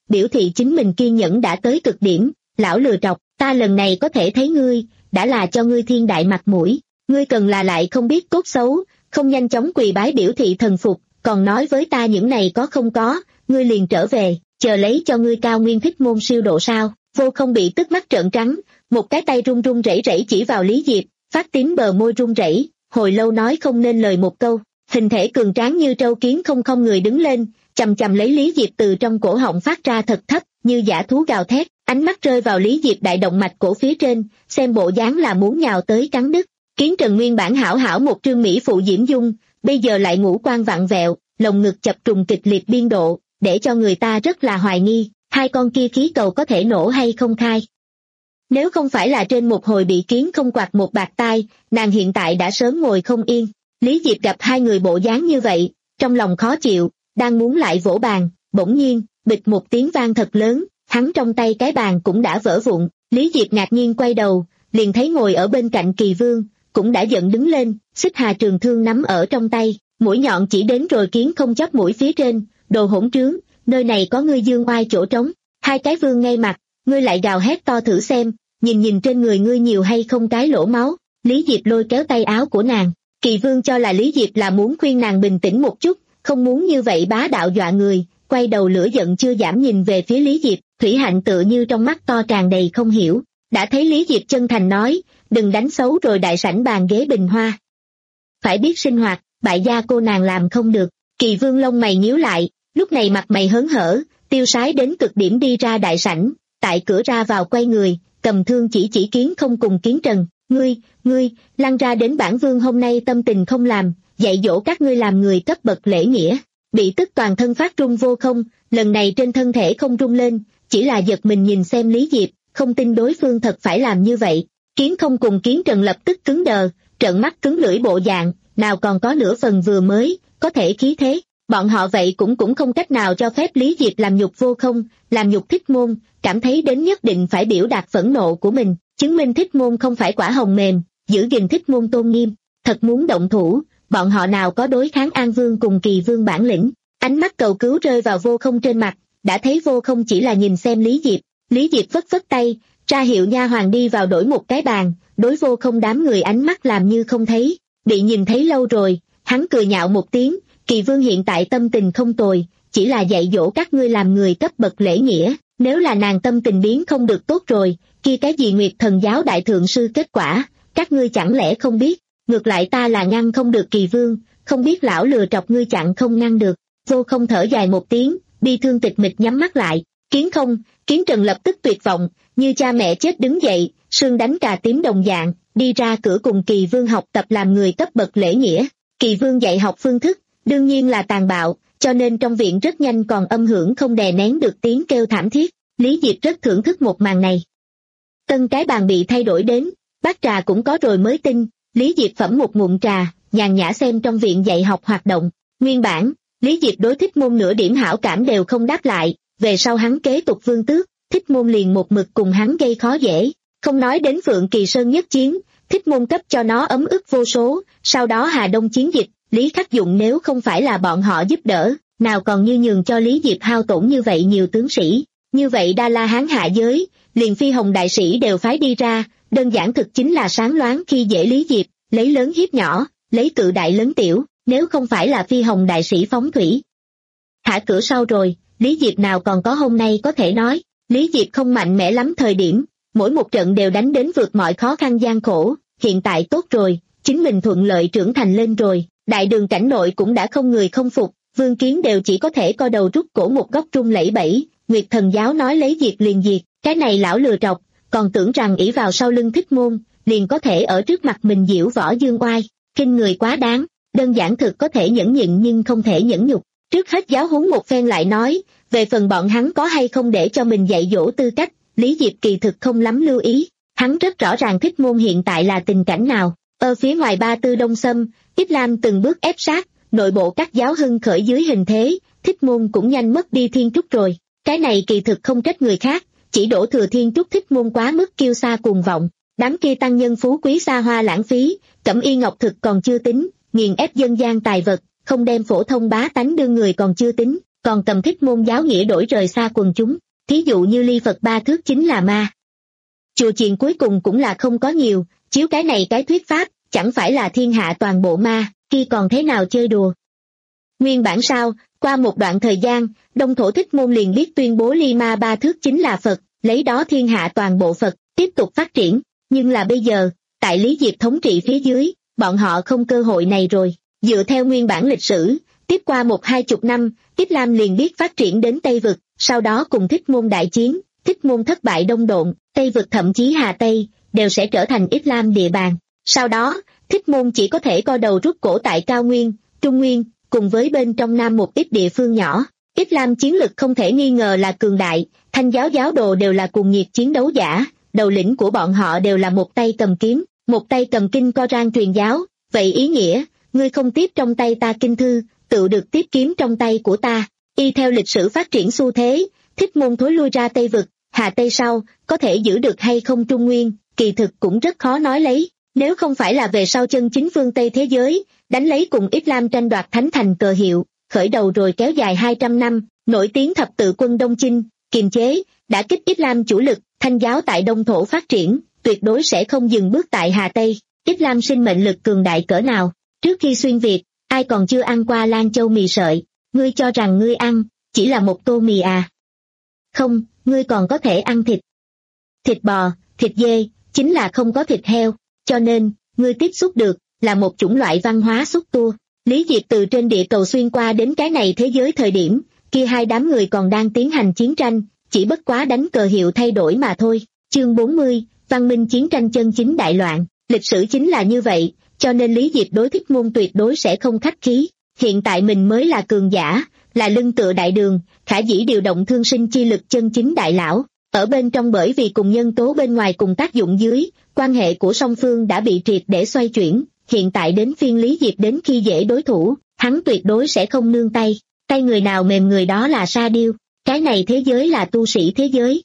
[SPEAKER 2] biểu thị chính mình kiên nhẫn đã tới cực điểm. Lão lừa trọc, ta lần này có thể thấy ngươi, đã là cho ngươi thiên đại mặt mũi, ngươi cần là lại không biết cốt xấu, không nhanh chóng quỳ bái biểu thị thần phục, còn nói với ta những này có không có, ngươi liền trở về, chờ lấy cho ngươi cao nguyên thích môn siêu độ sao. Vô Không bị tức mắt trợn trắng, một cái tay run run rẩy rẩy chỉ vào Lý Diệp, phát tím bờ môi run rẩy, hồi lâu nói không nên lời một câu. Hình thể cường tráng như trâu kiến không không người đứng lên, chầm chầm lấy Lý Diệp từ trong cổ họng phát ra thật thấp, như dã thú gào thét, ánh mắt rơi vào Lý Diệp đại động mạch cổ phía trên, xem bộ dáng là muốn nhào tới cắn đứt. Kiến Trần nguyên bản hảo hảo một trương mỹ phụ diễm dung, bây giờ lại ngũ quan vặn vẹo, lồng ngực chập trùng kịch liệt biên độ, để cho người ta rất là hoài nghi, hai con kia khí cầu có thể nổ hay không khai. Nếu không phải là trên một hồi bị kiến không quạt một bạt tai, nàng hiện tại đã sớm ngồi không yên. Lý Diệp gặp hai người bộ dáng như vậy, trong lòng khó chịu, đang muốn lại vỗ bàn, bỗng nhiên, bịch một tiếng vang thật lớn, hắn trong tay cái bàn cũng đã vỡ vụn. Lý Diệp ngạc nhiên quay đầu, liền thấy ngồi ở bên cạnh Kỳ Vương, cũng đã giận đứng lên, xích hà trường thương nắm ở trong tay, mũi nhọn chỉ đến rồi kiến không chóp mũi phía trên, đồ hỗn trướng, nơi này có ngươi dương oai chỗ trống. Hai cái vương ngay mặt, ngươi lại gào hét to thử xem, nhìn nhìn trên người ngươi nhiều hay không cái lỗ máu. Lý Diệp lôi kéo tay áo của nàng, Kỳ Vương cho là Lý Diệp là muốn khuyên nàng bình tĩnh một chút, không muốn như vậy bá đạo dọa người, quay đầu lửa giận chưa giảm nhìn về phía Lý Diệp, Thủy Hạnh tựa như trong mắt to tràn đầy không hiểu, đã thấy Lý Diệp chân thành nói, đừng đánh xấu rồi đại sảnh bàn ghế bình hoa. Phải biết sinh hoạt, bại gia cô nàng làm không được. Kỳ Vương lông mày nhíu lại, lúc này mặt mày hớn hở, tiêu sái đến cực điểm đi ra đại sảnh, tại cửa ra vào quay người, cầm thương chỉ chỉ Kiến Không cùng Kiến Trần, ngươi, ngươi, lăn ra đến bản vương hôm nay tâm tình không làm, dạy dỗ các ngươi làm người cấp bậc lễ nghĩa. Bị tức toàn thân phát run Vô Không, lần này trên thân thể không run lên, chỉ là giật mình nhìn xem Lý Diệp, không tin đối phương thật phải làm như vậy. Kiến Không cùng Kiến Trần lập tức cứng đờ, trợn mắt cứng lưỡi bộ dạng, nào còn có nửa phần vừa mới, có thể khí thế. Bọn họ vậy cũng cũng không cách nào cho phép Lý Diệp làm nhục Vô Không, làm nhục Thích Môn, cảm thấy đến nhất định phải biểu đạt phẫn nộ của mình, chứng minh Thích Môn không phải quả hồng mềm, giữ gìn Thích Môn tôn nghiêm. Thật muốn động thủ, bọn họ nào có đối kháng An Vương cùng Kỳ Vương bản lĩnh. Ánh mắt cầu cứu rơi vào Vô Không trên mặt, đã thấy Vô Không chỉ là nhìn xem Lý Diệp. Lý Diệp vất vất tay, ra hiệu nha hoàn đi vào đổi một cái bàn, đối Vô Không đám người ánh mắt làm như không thấy. Bị nhìn thấy lâu rồi, hắn cười nhạo một tiếng, Kỳ Vương hiện tại tâm tình không tồi, chỉ là dạy dỗ các ngươi làm người cấp bậc lễ nghĩa, nếu là nàng tâm tình biến không được tốt rồi, kia cái gì Nguyệt Thần giáo đại thượng sư kết quả, các ngươi chẳng lẽ không biết, ngược lại ta là ngăn không được Kỳ Vương, không biết lão lừa trọc ngươi chặn không ngăn được. Vô Không thở dài một tiếng, bi thương tịch mịch nhắm mắt lại. Kiến Không, Kiến Trần lập tức tuyệt vọng, như cha mẹ chết đứng dậy, sương đánh cà tím đồng dạng, đi ra cửa cùng Kỳ Vương học tập làm người cấp bậc lễ nghĩa. Kỳ Vương dạy học phương thức, đương nhiên là tàn bạo, cho nên trong viện rất nhanh còn âm hưởng không đè nén được tiếng kêu thảm thiết. Lý Diệp rất thưởng thức một màn này. Tân cái bàn bị thay đổi đến, bát trà cũng có rồi mới tinh, Lý Diệp phẩm một ngụm trà, nhàn nhã xem trong viện dạy học hoạt động. Nguyên bản, Lý Diệp đối Thích Môn nửa điểm hảo cảm đều không đáp lại, về sau hắn kế tục vương tước, Thích Môn liền một mực cùng hắn gây khó dễ, không nói đến Phượng Kỳ Sơn nhất chiến, Thích Môn cấp cho nó ấm ức vô số, sau đó Hà Đông chiến dịch, Lý Khắc Dụng nếu không phải là bọn họ giúp đỡ, nào còn như nhường cho Lý Diệp hao tổn như vậy nhiều tướng sĩ, như vậy Đa La Hán hạ giới, liền Phi Hồng đại sĩ đều phái đi ra, đơn giản thực chính là sáng loáng khi dễ Lý Diệp, lấy lớn hiếp nhỏ, lấy cự đại lớn tiểu, nếu không phải là Phi Hồng đại sĩ phóng thủy. Thả cửa sau rồi, Lý Diệp nào còn có hôm nay có thể nói, Lý Diệp không mạnh mẽ lắm thời điểm, mỗi một trận đều đánh đến vượt mọi khó khăn gian khổ, hiện tại tốt rồi, chính mình thuận lợi trưởng thành lên rồi, đại đường cảnh nội cũng đã không người không phục, vương kiến đều chỉ có thể co đầu rút cổ một góc trung lẫy bẫy, Nguyệt Thần giáo nói lấy diệt liền diệt, cái này lão lừa trọc, còn tưởng rằng ỷ vào sau lưng Thích Môn, liền có thể ở trước mặt mình diễu võ dương oai, kinh người quá đáng, đơn giản thực có thể nhẫn nhịn nhưng không thể nhẫn nhục. Trước hết giáo huấn một phen lại nói, về phần bọn hắn có hay không để cho mình dạy dỗ tư cách, Lý Diệp kỳ thực không lắm lưu ý, hắn rất rõ ràng Thích Môn hiện tại là tình cảnh nào. Ở phía ngoài Ba Tư Đông Xâm, Islam từng bước ép sát, nội bộ các giáo hưng khởi dưới hình thế, Thích Môn cũng nhanh mất đi thiên trúc rồi. Cái này kỳ thực không trách người khác, chỉ đổ thừa thiên trúc Thích Môn quá mức kiêu sa cuồng vọng, đám kia tăng nhân phú quý xa hoa lãng phí, cẩm y ngọc thực còn chưa tính, nghiền ép dân gian tài vật, không đem phổ thông bá tánh đương người còn chưa tính, còn cầm Thích Môn giáo nghĩa đổi rời xa quần chúng, thí dụ như ly Phật ba thước chính là ma. Chùa chiền cuối cùng cũng là không có nhiều, chiếu cái này cái thuyết pháp, chẳng phải là thiên hạ toàn bộ ma, kia còn thế nào chơi đùa. Nguyên bản sao, qua một đoạn thời gian, Đông Thổ Thích Môn liền biết tuyên bố ly ma ba thước chính là Phật, lấy đó thiên hạ toàn bộ Phật, tiếp tục phát triển, nhưng là bây giờ, tại Lý Diệp thống trị phía dưới, bọn họ không cơ hội này rồi, dựa theo nguyên bản lịch sử, tiếp qua một hai chục năm, Islam liền biết phát triển đến Tây Vực, sau đó cùng Thích Môn đại chiến, Thích Môn thất bại Đông Độn, Tây Vực thậm chí Hà Tây, đều sẽ trở thành Islam địa bàn. Sau đó, Thích Môn chỉ có thể co đầu rút cổ tại Cao Nguyên, Trung Nguyên, cùng với bên trong Nam một ít địa phương nhỏ. Islam chiến lực không thể nghi ngờ là cường đại, Thanh giáo giáo đồ đều là cuồng nhiệt chiến đấu giả, đầu lĩnh của bọn họ đều là một tay cầm kiếm, một tay cầm kinh Coran truyền giáo, vậy ý nghĩa, ngươi không tiếp trong tay ta kinh thư, tự được tiếp kiếm trong tay của ta. Y theo lịch sử phát triển xu thế, Thích Môn thối lui ra Tây Vực, Hà Tây sau, có thể giữ được hay không Trung Nguyên, kỳ thực cũng rất khó nói lấy. Nếu không phải là về sau chân chính phương Tây thế giới, đánh lấy cùng Islam tranh đoạt thánh thành cờ hiệu, khởi đầu rồi kéo dài hai trăm năm, nổi tiếng thập tự quân Đông Chinh, kiềm chế, đã kích Islam chủ lực, Thanh giáo tại Đông Thổ phát triển, tuyệt đối sẽ không dừng bước tại Hà Tây. Islam sinh mệnh lực cường đại cỡ nào, trước khi xuyên Việt, ai còn chưa ăn qua Lan Châu mì sợi, ngươi cho rằng ngươi ăn, chỉ là một tô mì à? Không, ngươi còn có thể ăn thịt. Thịt bò, thịt dê, chính là không có thịt heo, cho nên, ngươi tiếp xúc được, là một chủng loại văn hóa xúc tua. Lý Diệp từ trên địa cầu xuyên qua đến cái này thế giới thời điểm, kia hai đám người còn đang tiến hành chiến tranh, chỉ bất quá đánh cờ hiệu thay đổi mà thôi. Chương bốn mươi, văn minh chiến tranh chân chính đại loạn, lịch sử chính là như vậy, cho nên Lý Diệp đối Thích Môn tuyệt đối sẽ không khách khí. Hiện tại mình mới là cường giả, là lưng tựa đại đường, khả dĩ điều động thương sinh chi lực chân chính đại lão. Ở bên trong bởi vì cùng nhân tố bên ngoài cùng tác dụng dưới, quan hệ của song phương đã bị triệt để xoay chuyển, hiện tại đến phiên Lý Diệp đến khi dễ đối thủ, hắn tuyệt đối sẽ không nương tay, tay người nào mềm người đó là sa điêu, cái này thế giới là tu sĩ thế giới.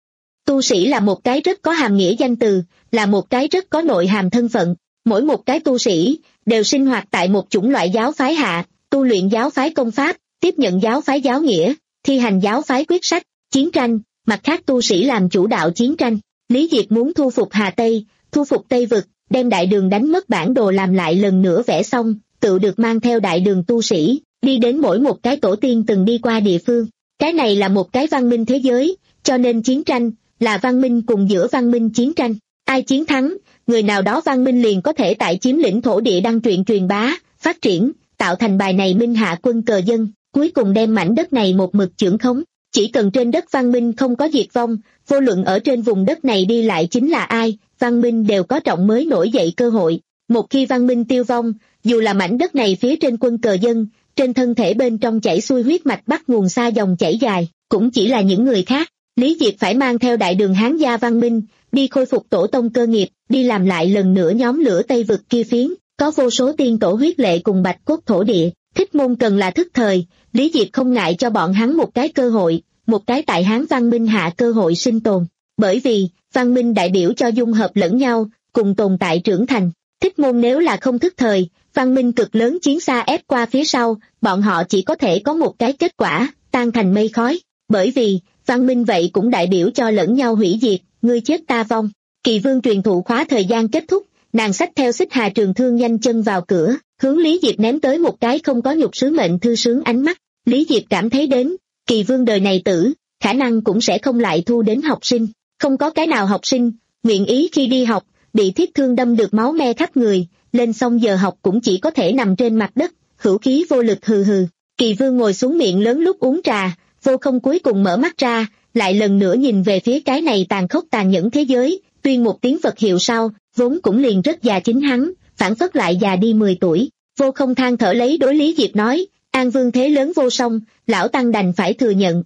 [SPEAKER 2] Tu sĩ là một cái rất có hàm nghĩa danh từ, là một cái rất có nội hàm thân phận, mỗi một cái tu sĩ, đều sinh hoạt tại một chủng loại giáo phái hạ, tu luyện giáo phái công pháp, tiếp nhận giáo phái giáo nghĩa, thi hành giáo phái quyết sách, chiến tranh, mặt khác tu sĩ làm chủ đạo chiến tranh. Lý Diệp muốn thu phục Hà Tây, thu phục Tây Vực, đem đại đường đánh mất bản đồ làm lại lần nữa vẽ xong, tự được mang theo đại đường tu sĩ, đi đến mỗi một cái tổ tiên từng đi qua địa phương. Cái này là một cái văn minh thế giới, cho nên chiến tranh, là văn minh cùng giữa văn minh chiến tranh. Ai chiến thắng, người nào đó văn minh liền có thể tại chiếm lĩnh thổ địa đăng truyện truyền bá, phát triển, tạo thành bài này minh hạ quân cờ dân, cuối cùng đem mảnh đất này một mực chưởng khống. Chỉ cần trên đất văn minh không có diệt vong, vô luận ở trên vùng đất này đi lại chính là ai, văn minh đều có trọng mới nổi dậy cơ hội. Một khi văn minh tiêu vong, dù là mảnh đất này phía trên quân cờ dân, trên thân thể bên trong chảy xuôi huyết mạch bắt nguồn xa dòng chảy dài, cũng chỉ là những người khác. Lý Diệp phải mang theo đại đường Hán gia văn minh, đi khôi phục tổ tông cơ nghiệp, đi làm lại lần nữa nhóm lửa Tây Vực kia phiến, có vô số tiên tổ huyết lệ cùng bạch cốt thổ địa. Thích Môn cần là thức thời, Lý Diệp không ngại cho bọn hắn một cái cơ hội, một cái tại Hán văn minh hạ cơ hội sinh tồn, bởi vì, văn minh đại biểu cho dung hợp lẫn nhau, cùng tồn tại trưởng thành. Thích Môn nếu là không thức thời, văn minh cực lớn chiến xa ép qua phía sau, bọn họ chỉ có thể có một cái kết quả, tan thành mây khói, bởi vì, văn minh vậy cũng đại biểu cho lẫn nhau hủy diệt, ngươi chết ta vong. Kỳ Vương truyền thụ khóa thời gian kết thúc, nàng xách theo xích hà trường thương nhanh chân vào cửa, hướng Lý Diệp ném tới một cái không có nhục sứ mệnh thư sướng ánh mắt. Lý Diệp cảm thấy đến, Kỳ Vương đời này tử, khả năng cũng sẽ không lại thu đến học sinh, không có cái nào học sinh, nguyện ý khi đi học, bị thiết thương đâm được máu me khắp người, lên xong giờ học cũng chỉ có thể nằm trên mặt đất, hữu khí vô lực hừ hừ. Kỳ Vương ngồi xuống miệng lớn lúc uống trà, Vô Không cuối cùng mở mắt ra, lại lần nữa nhìn về phía cái này tàn khốc tàn nhẫn thế giới, tuyên một tiếng Phật hiệu sau, vốn cũng liền rất già chính hắn, phản phất lại già đi mười tuổi. Vô Không than thở lấy đối Lý Diệp nói, An Vương thế lớn vô song, lão tăng đành phải thừa nhận.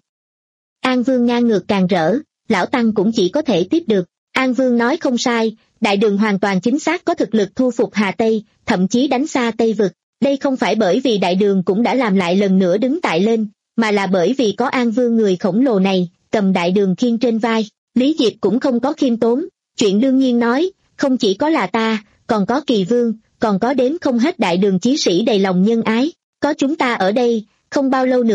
[SPEAKER 2] An Vương ngang ngược càng rỡ, lão tăng cũng chỉ có thể tiếp được. An Vương nói không sai, đại đường hoàn toàn chính xác có thực lực thu phục Hà Tây, thậm chí đánh xa Tây Vực. Đây không phải bởi vì đại đường cũng đã làm lại lần nữa đứng tại lên, mà là bởi vì có An Vương người khổng lồ này, cầm đại đường khiêng trên vai. Lý Diệp cũng không có khiêm tốn, chuyện đương nhiên nói, không chỉ có là ta, còn có Kỳ Vương, còn có đến không hết đại đường chí sĩ đầy lòng nhân ái. Có chúng ta ở đây, không bao lâu nữa,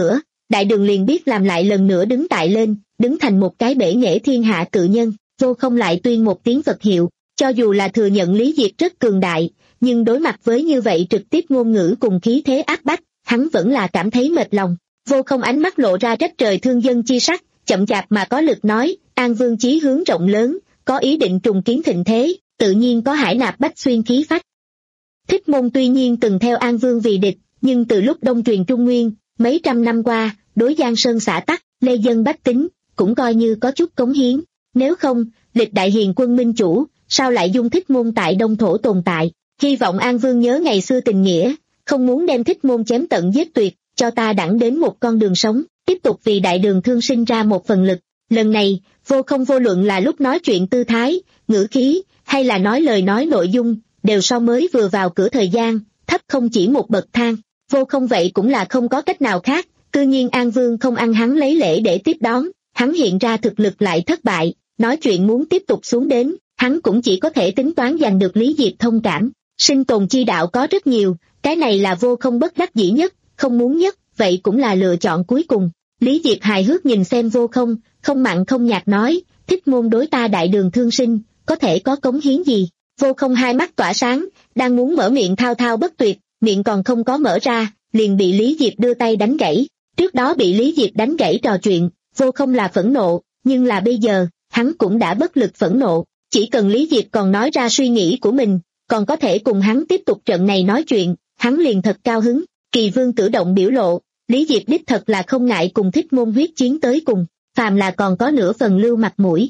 [SPEAKER 2] đại đường liền biết làm lại lần nữa đứng tại lên, đứng thành một cái bể nghệ thiên hạ cự nhân. Vô Không lại tuyên một tiếng Phật hiệu, cho dù là thừa nhận Lý Diệp rất cường đại, nhưng đối mặt với như vậy trực tiếp ngôn ngữ cùng khí thế áp bách, hắn vẫn là cảm thấy mệt lòng. Vô Không ánh mắt lộ ra trách trời thương dân chi sắc, chậm chạp mà có lực nói, An Vương chí hướng rộng lớn, có ý định trùng kiến thịnh thế, tự nhiên có hải nạp bách xuyên khí phách. Thích Môn tuy nhiên từng theo An Vương vì địch, nhưng từ lúc đông truyền Trung Nguyên, mấy trăm năm qua, đối Giang Sơn xã tắc, lê dân bách tính, cũng coi như có chút cống hiến. Nếu không, lịch đại hiền quân minh chủ, sao lại dung Thích Môn tại Đông Thổ tồn tại? Hy vọng An Vương nhớ ngày xưa tình nghĩa, không muốn đem Thích Môn chém tận giết tuyệt, cho ta đẳng đến một con đường sống, tiếp tục vì đại đường thương sinh ra một phần lực. Lần này, Vô Không vô luận là lúc nói chuyện tư thái, ngữ khí, hay là nói lời nói nội dung, đều so mới vừa vào cửa thời gian, thấp không chỉ một bậc thang. Vô Không vậy cũng là không có cách nào khác, cư nhiên An Vương không ăn hắn lấy lễ để tiếp đón, hắn hiện ra thực lực lại thất bại, nói chuyện muốn tiếp tục xuống đến, hắn cũng chỉ có thể tính toán giành được Lý Diệp thông cảm. Sinh tồn chi đạo có rất nhiều, cái này là Vô Không bất đắc dĩ nhất, không muốn nhất, vậy cũng là lựa chọn cuối cùng. Lý Diệp hài hước nhìn xem Vô Không, không mặn không nhạt nói, Thích Môn đối ta đại đường thương sinh, có thể có cống hiến gì? Vô Không hai mắt tỏa sáng, đang muốn mở miệng thao thao bất tuyệt, miệng còn không có mở ra, liền bị Lý Diệp đưa tay đánh gãy. Trước đó bị Lý Diệp đánh gãy trò chuyện, Vô Không là phẫn nộ, nhưng là bây giờ, hắn cũng đã bất lực phẫn nộ, chỉ cần Lý Diệp còn nói ra suy nghĩ của mình, còn có thể cùng hắn tiếp tục trận này nói chuyện, hắn liền thật cao hứng. Kỳ Vương cử động biểu lộ, Lý Diệp đích thật là không ngại cùng Thích Môn huyết chiến tới cùng, phàm là còn có nửa phần lưu mặt mũi.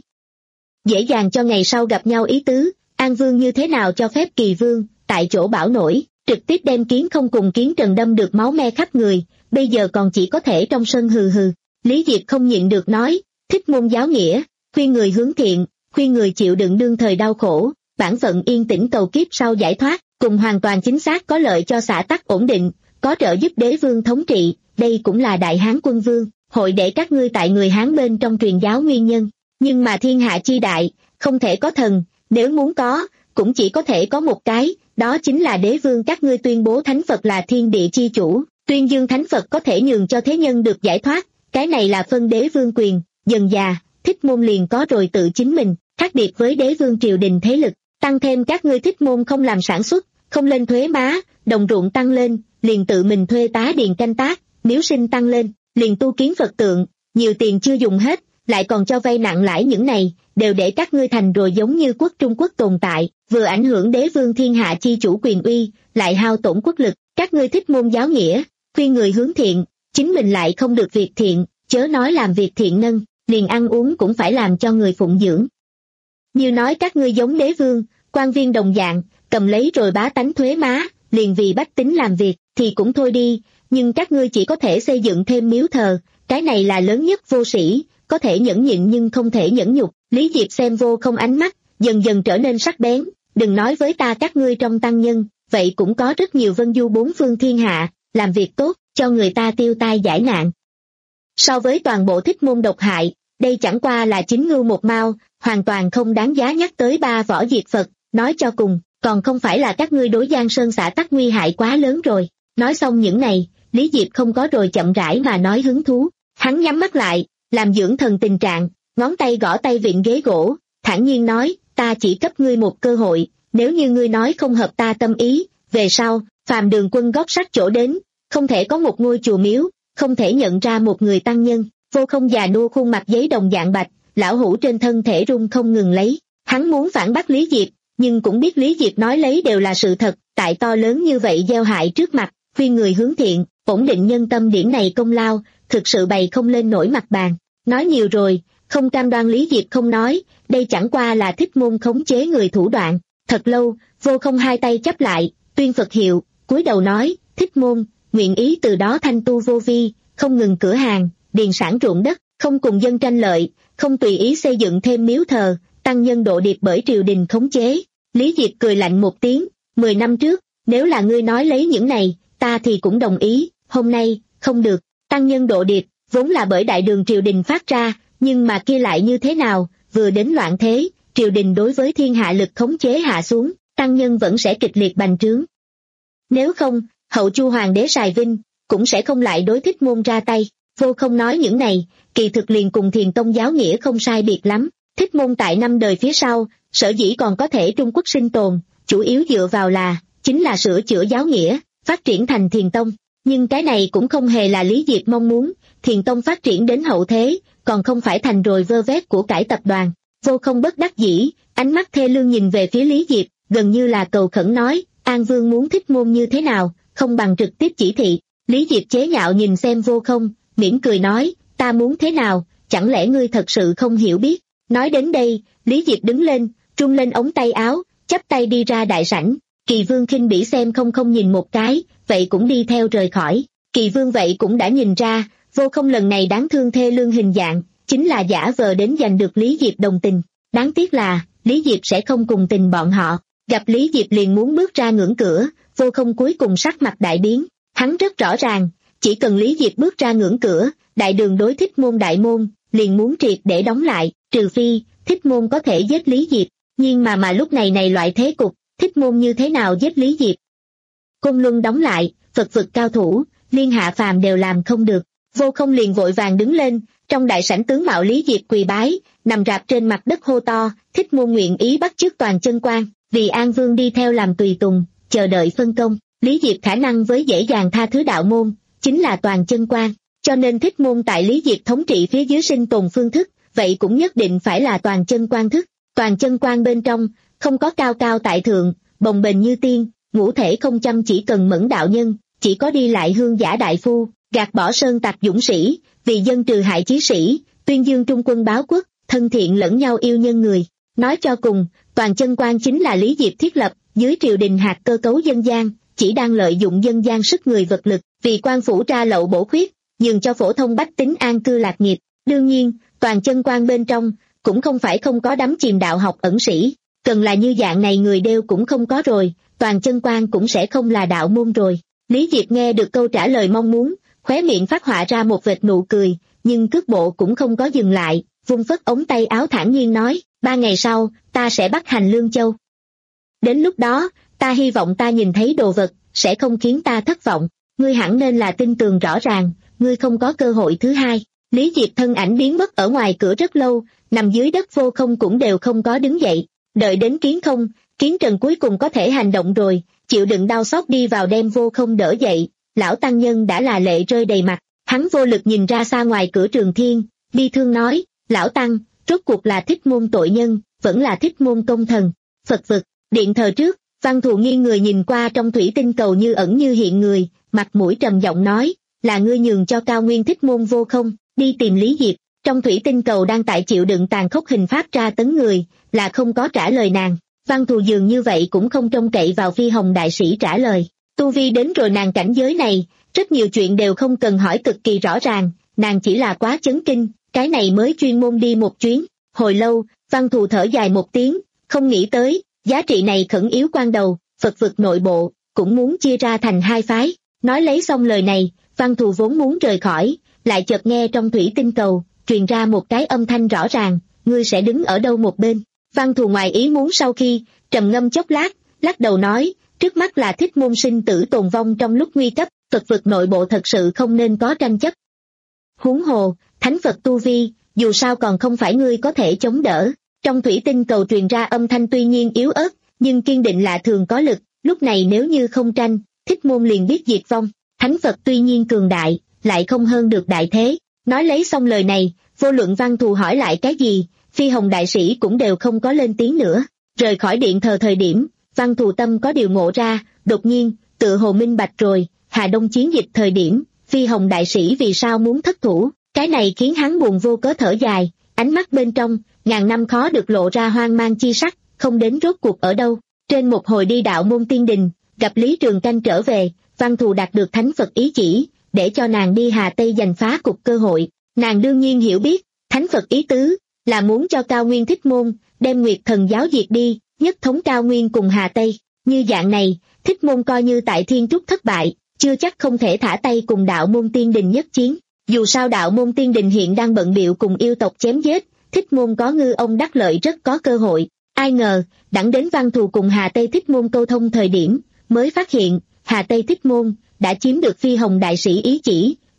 [SPEAKER 2] Dễ dàng cho ngày sau gặp nhau ý tứ, An Vương như thế nào cho phép Kỳ Vương, tại chỗ bảo nổi, trực tiếp đem Kiến Không cùng Kiến Trần đâm được máu me khắp người, bây giờ còn chỉ có thể trong sân hừ hừ. Lý Diệp không nhịn được nói, Thích Môn giáo nghĩa, khuyên người hướng thiện, khuyên người chịu đựng đương thời đau khổ, bản phận yên tĩnh cầu kiếp sau giải thoát, cùng hoàn toàn chính xác có lợi cho xã tắc ổn định, có trợ giúp đế vương thống trị, đây cũng là Đại Hán Quân Vương, hội để các ngươi tại người Hán bên trong truyền giáo nguyên nhân. Nhưng mà thiên hạ chi đại, không thể có thần, nếu muốn có, cũng chỉ có thể có một cái, đó chính là đế vương. Các ngươi tuyên bố Thánh Phật là thiên địa chi chủ, tuyên dương Thánh Phật có thể nhường cho thế nhân được giải thoát, cái này là phân đế vương quyền. Dần già, Thích Môn liền có rồi tự chính mình, khác biệt với đế vương triều đình thế lực, tăng thêm các ngươi Thích Môn không làm sản xuất, không lên thuế má, đồng ruộng tăng lên, liền tự mình thuê tá điền canh tác, miếu sinh tăng lên, liền tu kiến Phật tượng, nhiều tiền chưa dùng hết, lại còn cho vay nặng lãi, những này đều để các ngươi thành rồi giống như quốc Trung Quốc tồn tại, vừa ảnh hưởng đế vương thiên hạ chi chủ quyền uy, lại hao tổn quốc lực. Các ngươi Thích Môn giáo nghĩa, khuyên người hướng thiện, chính mình lại không được việc thiện, chớ nói làm việc thiện nâng, liền ăn uống cũng phải làm cho người phụng dưỡng. Như nói các ngươi giống đế vương, quan viên đồng dạng, cầm lấy rồi bá tánh thuế má, liền vì bách tính làm việc, thì cũng thôi đi, nhưng các ngươi chỉ có thể xây dựng thêm miếu thờ, cái này là lớn nhất vô sĩ, có thể nhẫn nhịn nhưng không thể nhẫn nhục. Lý Diệp xem Vô Không ánh mắt, dần dần trở nên sắc bén, đừng nói với ta các ngươi trong tăng nhân, vậy cũng có rất nhiều vân du bốn phương thiên hạ, làm việc tốt, cho người ta tiêu tai giải nạn. So với toàn bộ Thích Môn độc hại, đây chẳng qua là chính ngưu một mao, hoàn toàn không đáng giá nhắc tới. Ba võ diệt Phật, nói cho cùng, còn không phải là các ngươi đối Giang Sơn xã tắc nguy hại quá lớn rồi. Nói xong những này, Lý Diệp không có rồi chậm rãi mà nói hứng thú, hắn nhắm mắt lại, làm dưỡng thần tình trạng, ngón tay gõ tay vịn ghế gỗ, thản nhiên nói, ta chỉ cấp ngươi một cơ hội, nếu như ngươi nói không hợp ta tâm ý, về sau, phàm đường quân góp sắc chỗ đến, không thể có một ngôi chùa miếu, không thể nhận ra một người tăng nhân. Vô Không già nua khuôn mặt giấy đồng dạng bạch, lão hủ trên thân thể run không ngừng lấy, hắn muốn phản bác Lý Diệp, nhưng cũng biết Lý Diệp nói lấy đều là sự thật, tại to lớn như vậy gieo hại trước mặt, khuyên người hướng thiện, ổn định nhân tâm điểm này công lao, thực sự bày không lên nổi mặt bàn. Nói nhiều rồi, không cam đoan Lý Diệp không nói, đây chẳng qua là Thích Môn khống chế người thủ đoạn. Thật lâu, Vô Không hai tay chắp lại, tuyên Phật hiệu, cúi đầu nói, Thích Môn, nguyện ý từ đó thanh tu vô vi, không ngừng cửa hàng, điền sản ruộng đất, không cùng dân tranh lợi, không tùy ý xây dựng thêm miếu thờ, tăng nhân độ điệp bởi triều đình khống chế. Lý Diệp cười lạnh một tiếng, mười năm trước, nếu là ngươi nói lấy những này, ta thì cũng đồng ý, hôm nay, không được. Tăng nhân độ điệp, vốn là bởi đại đường triều đình phát ra, nhưng mà kia lại như thế nào, vừa đến loạn thế, triều đình đối với thiên hạ lực khống chế hạ xuống, tăng nhân vẫn sẽ kịch liệt bành trướng. Nếu không, hậu Chu hoàng đế Sài Vinh, cũng sẽ không lại đối Thích Môn ra tay. Vô Không nói những này, kỳ thực liền cùng Thiền Tông giáo nghĩa không sai biệt lắm. Thích Môn tại năm đời phía sau, sở dĩ còn có thể Trung Quốc sinh tồn, chủ yếu dựa vào là, chính là sửa chữa giáo nghĩa, phát triển thành Thiền Tông. Nhưng cái này cũng không hề là Lý Diệp mong muốn, Thiền Tông phát triển đến hậu thế, còn không phải thành rồi vơ vét của cải tập đoàn. Vô Không bất đắc dĩ, ánh mắt thê lương nhìn về phía Lý Diệp, gần như là cầu khẩn nói, An Vương muốn Thích Môn như thế nào, không bằng trực tiếp chỉ thị. Lý Diệp chế nhạo nhìn xem Vô Không, mỉm cười nói, ta muốn thế nào, chẳng lẽ ngươi thật sự không hiểu biết. Nói đến đây, Lý Diệp đứng lên, trung lên ống tay áo, chắp tay đi ra đại sảnh. Kỳ Vương khinh bỉ xem không không nhìn một cái, vậy cũng đi theo rời khỏi. Kỳ Vương vậy cũng đã nhìn ra, Vô Không lần này đáng thương thê lương hình dạng, chính là giả vờ đến giành được Lý Diệp đồng tình. Đáng tiếc là, Lý Diệp sẽ không cùng tình bọn họ. Gặp Lý Diệp liền muốn bước ra ngưỡng cửa, Vô Không cuối cùng sắc mặt đại biến. Hắn rất rõ ràng, chỉ cần Lý Diệp bước ra ngưỡng cửa, đại đường đối Thích Môn đại môn, liền muốn triệt để đóng lại, trừ phi, Thích Môn có thể giết Lý Diệp. Nhưng mà mà lúc này này loại thế cục, Thích Môn như thế nào giết Lý Diệp? Côn Luân đóng lại, Phật vực cao thủ, liên hạ phàm đều làm không được. Vô Không liền vội vàng đứng lên, trong đại sảnh tướng mạo Lý Diệp quỳ bái, nằm rạp trên mặt đất hô to, Thích Môn nguyện ý bắt chước Toàn Chân Quan, vì An Vương đi theo làm tùy tùng, chờ đợi phân công. Lý Diệp khả năng với dễ dàng tha thứ đạo môn, chính là Toàn Chân Quan, cho nên Thích Môn tại Lý Diệp thống trị phía dưới sinh tồn phương thức, vậy cũng nhất định phải là Toàn Chân Quan thức. Toàn Chân Quan bên trong, không có cao cao tại thượng, bồng bềnh như tiên, ngũ thể không chăm chỉ cần mẫn đạo nhân, chỉ có đi lại hương giả đại phu, gạt bỏ sơn tặc dũng sĩ, vì dân trừ hại chí sĩ, tuyên dương trung quân báo quốc, thân thiện lẫn nhau yêu nhân người. Nói cho cùng, Toàn Chân Quan chính là Lý Diệp thiết lập, dưới triều đình hạt cơ cấu dân gian, chỉ đang lợi dụng dân gian sức người vật lực, vì quan phủ ra lậu bổ khuyết, nhường cho phổ thông bách tính an cư lạc nghiệp. Đương nhiên, Toàn Chân Quan bên trong, cũng không phải không có đắm chìm đạo học ẩn sĩ, cần là như dạng này người đều cũng không có rồi, Toàn Chân Quan cũng sẽ không là đạo môn rồi. Lý Diệp nghe được câu trả lời mong muốn, khóe miệng phát họa ra một vệt nụ cười, nhưng cước bộ cũng không có dừng lại, vung phất ống tay áo thản nhiên nói, ba ngày sau, ta sẽ bắt hành Lương Châu. Đến lúc đó, ta hy vọng ta nhìn thấy đồ vật, sẽ không khiến ta thất vọng, ngươi hẳn nên là tin tường rõ ràng, ngươi không có cơ hội thứ hai. Lý Diệp thân ảnh biến mất ở ngoài cửa rất lâu, nằm dưới đất Vô Không cũng đều không có đứng dậy, đợi đến Kiến Không, Kiến Trần cuối cùng có thể hành động rồi, chịu đựng đau xót đi vào đem Vô Không đỡ dậy, lão tăng nhân đã là lệ rơi đầy mặt, hắn vô lực nhìn ra xa ngoài cửa Trường Thiên, bi thương nói, lão tăng, rốt cuộc là Thích Môn tội nhân, vẫn là Thích Môn công thần. Phật vực, điện thờ trước, Văn Thù nghiêng người nhìn qua trong thủy tinh cầu như ẩn như hiện người, mặt mũi trầm giọng nói, là ngươi nhường cho cao nguyên Thích Môn Vô Không, đi tìm Lý Diệp. Trong thủy tinh cầu đang tại chịu đựng tàn khốc hình pháp tra tấn người, là không có trả lời nàng. Văn Thù dường như vậy cũng không trông cậy vào Phi Hồng đại sĩ trả lời. Tu vi đến rồi nàng cảnh giới này, rất nhiều chuyện đều không cần hỏi cực kỳ rõ ràng, nàng chỉ là quá chấn kinh, cái này mới chuyên môn đi một chuyến. Hồi lâu, Văn Thù thở dài một tiếng, không nghĩ tới, giá trị này khẩn yếu quan đầu, Phật vực nội bộ, cũng muốn chia ra thành hai phái. Nói lấy xong lời này, Văn Thù vốn muốn rời khỏi, lại chợt nghe trong thủy tinh cầu, truyền ra một cái âm thanh rõ ràng, ngươi sẽ đứng ở đâu một bên. Văn Thù ngoài ý muốn sau khi, trầm ngâm chốc lát, lắc đầu nói, trước mắt là Thích Môn sinh tử tồn vong trong lúc nguy cấp, Phật vực nội bộ thật sự không nên có tranh chấp. Huống hồ, thánh Phật tu vi, dù sao còn không phải ngươi có thể chống đỡ. Trong thủy tinh cầu truyền ra âm thanh tuy nhiên yếu ớt, nhưng kiên định lạ thường có lực, lúc này nếu như không tranh, Thích Môn liền biết diệt vong. Thánh Phật tuy nhiên cường đại, lại không hơn được đại thế. Nói lấy xong lời này, vô luận Văn Thù hỏi lại cái gì, Phi Hồng đại sĩ cũng đều không có lên tiếng nữa. Rời khỏi điện thờ thời điểm, Văn Thù tâm có điều ngộ ra, đột nhiên, tự hồ minh bạch rồi, Hà Đông chiến dịch thời điểm, Phi Hồng đại sĩ vì sao muốn thất thủ, cái này khiến hắn buồn vô cớ thở dài, ánh mắt bên trong, ngàn năm khó được lộ ra hoang mang chi sắc, không đến rốt cuộc ở đâu. Trên một hồi đi đạo môn tiên đình, gặp Lý Trường Canh trở về, Văn Thù đạt được thánh Phật ý chỉ, để cho nàng đi Hà Tây giành phá cục cơ hội. Nàng đương nhiên hiểu biết, thánh Phật ý tứ, là muốn cho Cao Nguyên Thích Môn, đem Nguyệt Thần giáo diệt đi, nhất thống Cao Nguyên cùng Hà Tây. Như dạng này, Thích Môn coi như tại Thiên Trúc thất bại, chưa chắc không thể thả tay cùng đạo môn tiên đình nhất chiến. Dù sao đạo môn tiên đình hiện đang bận bịu cùng yêu tộc chém giết, Thích Môn có ngư ông đắc lợi rất có cơ hội. Ai ngờ, đặng đến Văn Thù cùng Hà Tây Thích Môn câu thông thời điểm, mới phát hiện, Hà Tây Thích Môn, đã chiếm được Phi Hồng đại sĩ ý chỉ,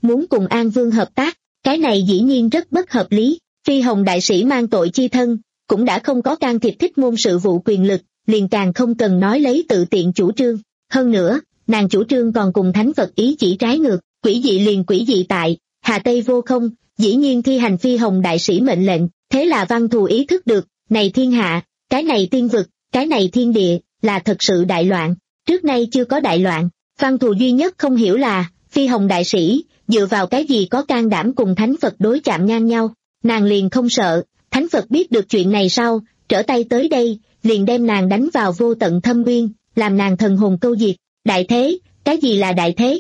[SPEAKER 2] muốn cùng An Vương hợp tác, cái này dĩ nhiên rất bất hợp lý. Phi Hồng đại sĩ mang tội chi thân, cũng đã không có can thiệp thích môn sự vụ quyền lực, liền càng không cần nói lấy tự tiện chủ trương. Hơn nữa, nàng chủ trương còn cùng thánh Phật ý chỉ trái ngược, quỷ dị liền quỷ dị tại, Hà Tây vô không, dĩ nhiên thi hành Phi Hồng đại sĩ mệnh lệnh, thế là Văn Thù ý thức được, này thiên hạ, cái này tiên vực, cái này thiên địa, là thật sự đại loạn, trước nay chưa có đại loạn. Văn Thù duy nhất không hiểu là, Phi Hồng đại sĩ, dựa vào cái gì có can đảm cùng thánh Phật đối chạm ngang nhau, nàng liền không sợ, thánh Phật biết được chuyện này sau, trở tay tới đây, liền đem nàng đánh vào vô tận thâm uyên, làm nàng thần hồn câu diệt. Đại thế, cái gì là đại thế?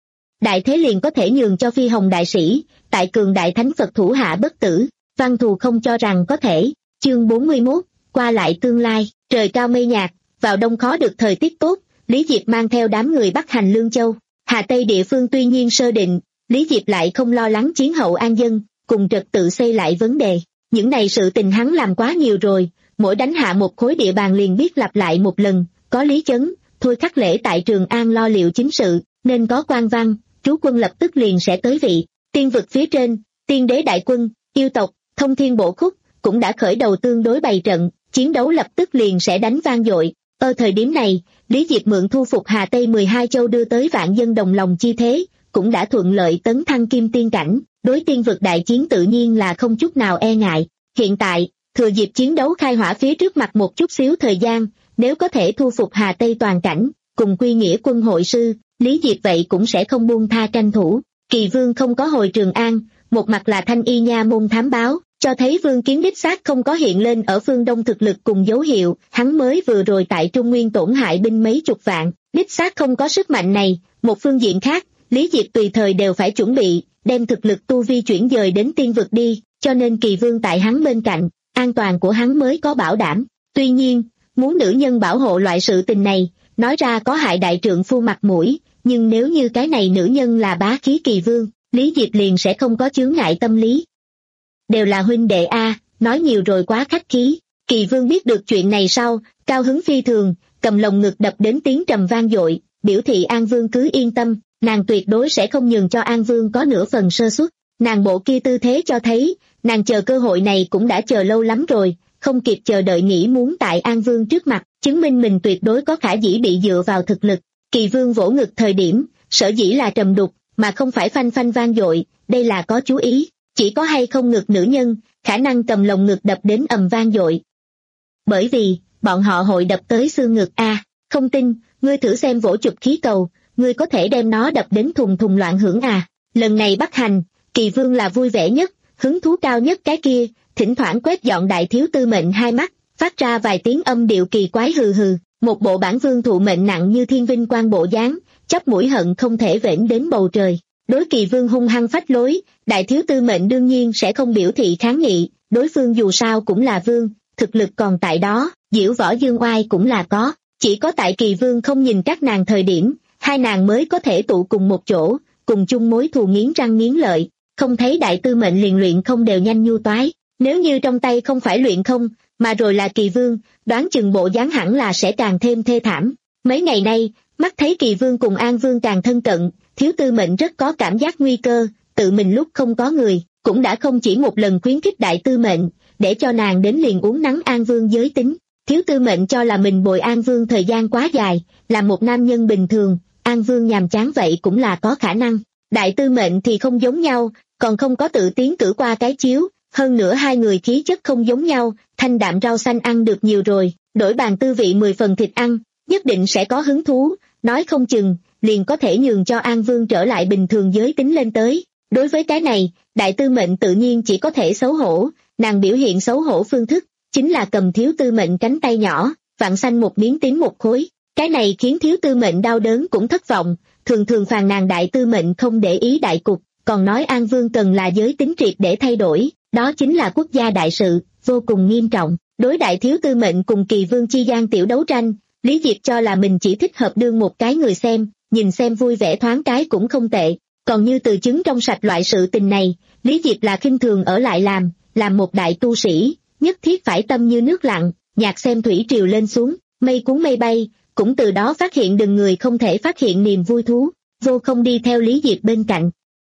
[SPEAKER 2] Đại thế liền có thể nhường cho Phi Hồng đại sĩ, tại cường đại thánh Phật thủ hạ bất tử. Văn Thù không cho rằng có thể. Chương bốn mươi mốt, qua lại tương lai. Trời cao mây nhạt, vào đông khó được thời tiết tốt, Lý Diệp mang theo đám người bắc hành Lương Châu. Hà Tây địa phương tuy nhiên sơ định, Lý Diệp lại không lo lắng chiến hậu an dân, cùng trật tự xây lại vấn đề. Những này sự tình hắn làm quá nhiều rồi, mỗi đánh hạ một khối địa bàn liền biết lặp lại một lần, có lý chấn, thôi khắc lễ tại Trường An lo liệu chính sự, nên có quan văn, trú quân lập tức liền sẽ tới vị. Tiên vực phía trên, tiên đế đại quân, yêu tộc, thông thiên bổ khúc, cũng đã khởi đầu tương đối bày trận, chiến đấu lập tức liền sẽ đánh vang dội. Ở thời điểm này, Lý Diệp mượn thu phục Hà Tây mười hai châu đưa tới vạn dân đồng lòng chi thế, cũng đã thuận lợi tấn thăng kim tiên cảnh, đối tiên vực đại chiến tự nhiên là không chút nào e ngại. Hiện tại, thừa dịp chiến đấu khai hỏa phía trước mặt một chút xíu thời gian, nếu có thể thu phục Hà Tây toàn cảnh, cùng quy nghĩa quân hội sư, Lý Diệp vậy cũng sẽ không buông tha tranh thủ. Kỳ Vương không có hồi Trường An, một mặt là Thanh Y nha môn thám báo, cho thấy Vương Kiến đích xác không có hiện lên ở phương Đông thực lực cùng dấu hiệu, hắn mới vừa rồi tại Trung Nguyên tổn hại binh mấy chục vạn, đích xác không có sức mạnh này. Một phương diện khác, Lý Diệp tùy thời đều phải chuẩn bị, đem thực lực tu vi chuyển dời đến tiên vực đi, cho nên Kỳ Vương tại hắn bên cạnh, an toàn của hắn mới có bảo đảm. Tuy nhiên, muốn nữ nhân bảo hộ loại sự tình này, nói ra có hại đại trượng phu mặt mũi, nhưng nếu như cái này nữ nhân là bá khí Kỳ Vương, Lý Diệp liền sẽ không có chướng ngại tâm lý. Đều là huynh đệ a, nói nhiều rồi quá khách khí. Kỳ Vương biết được chuyện này sau, cao hứng phi thường, cầm lồng ngực đập đến tiếng trầm vang dội, biểu thị An Vương cứ yên tâm, nàng tuyệt đối sẽ không nhường cho An Vương có nửa phần sơ suất. Nàng bộ kia tư thế cho thấy, nàng chờ cơ hội này cũng đã chờ lâu lắm rồi, không kịp chờ đợi nghĩ muốn tại An Vương trước mặt, chứng minh mình tuyệt đối có khả dĩ bị dựa vào thực lực. Kỳ Vương vỗ ngực thời điểm, sở dĩ là trầm đục, mà không phải phanh phanh vang dội, đây là có chú ý, chỉ có hay không ngực nữ nhân, khả năng cầm lồng ngực đập đến ầm vang dội. Bởi vì, bọn họ hội đập tới xương ngực a, không tin, ngươi thử xem vỗ chụp khí cầu, ngươi có thể đem nó đập đến thùng thùng loạn hưởng à. Lần này bắt hành, Kỳ Vương là vui vẻ nhất, hứng thú cao nhất cái kia, thỉnh thoảng quét dọn đại thiếu tư mệnh hai mắt, phát ra vài tiếng âm điệu kỳ quái hừ hừ, một bộ bản vương thụ mệnh nặng như thiên vinh quang bộ dáng, chắp mũi hận không thể vểnh đến bầu trời. Đối Kỳ Vương hung hăng phách lối, đại thiếu tư mệnh đương nhiên sẽ không biểu thị kháng nghị, đối phương dù sao cũng là vương, thực lực còn tại đó, diễu võ dương oai cũng là có, chỉ có tại Kỳ Vương không nhìn các nàng thời điểm, hai nàng mới có thể tụ cùng một chỗ, cùng chung mối thù nghiến răng nghiến lợi, không thấy đại tư mệnh liền luyện không đều nhanh nhu toái, nếu như trong tay không phải luyện không, mà rồi là Kỳ Vương, đoán chừng bộ dáng hẳn là sẽ càng thêm thê thảm. Mấy ngày nay, mắt thấy Kỳ Vương cùng An Vương càng thân cận, thiếu tư mệnh rất có cảm giác nguy cơ, tự mình lúc không có người, cũng đã không chỉ một lần khuyến khích đại tư mệnh, để cho nàng đến liền uống nắng An Vương giới tính. Thiếu tư mệnh cho là mình bồi An Vương thời gian quá dài, là một nam nhân bình thường, An Vương nhàm chán vậy cũng là có khả năng. Đại tư mệnh thì không giống nhau, còn không có tự tiến cử qua cái chiếu, hơn nữa hai người khí chất không giống nhau, thanh đạm rau xanh ăn được nhiều rồi, đổi bàn tư vị mười phần thịt ăn, nhất định sẽ có hứng thú, nói không chừng, liền có thể nhường cho An Vương trở lại bình thường giới tính lên tới. Đối với cái này, đại tư mệnh tự nhiên chỉ có thể xấu hổ, nàng biểu hiện xấu hổ phương thức, chính là cầm thiếu tư mệnh cánh tay nhỏ, vặn xanh một miếng tím một khối. Cái này khiến thiếu tư mệnh đau đớn cũng thất vọng, thường thường phàn nàn đại tư mệnh không để ý đại cục, còn nói An Vương cần là giới tính triệt để thay đổi, đó chính là quốc gia đại sự, vô cùng nghiêm trọng. Đối đại thiếu tư mệnh cùng Kỳ Vương chi gian tiểu đấu tranh, Lý Diệp cho là mình chỉ thích hợp đương một cái người xem, nhìn xem vui vẻ thoáng cái cũng không tệ, còn như từ chứng trong sạch loại sự tình này, Lý Diệp là khinh thường ở lại làm, làm một đại tu sĩ, nhất thiết phải tâm như nước lặng, nhạc xem thủy triều lên xuống, mây cuốn mây bay, cũng từ đó phát hiện đừng người không thể phát hiện niềm vui thú, vô không đi theo Lý Diệp bên cạnh.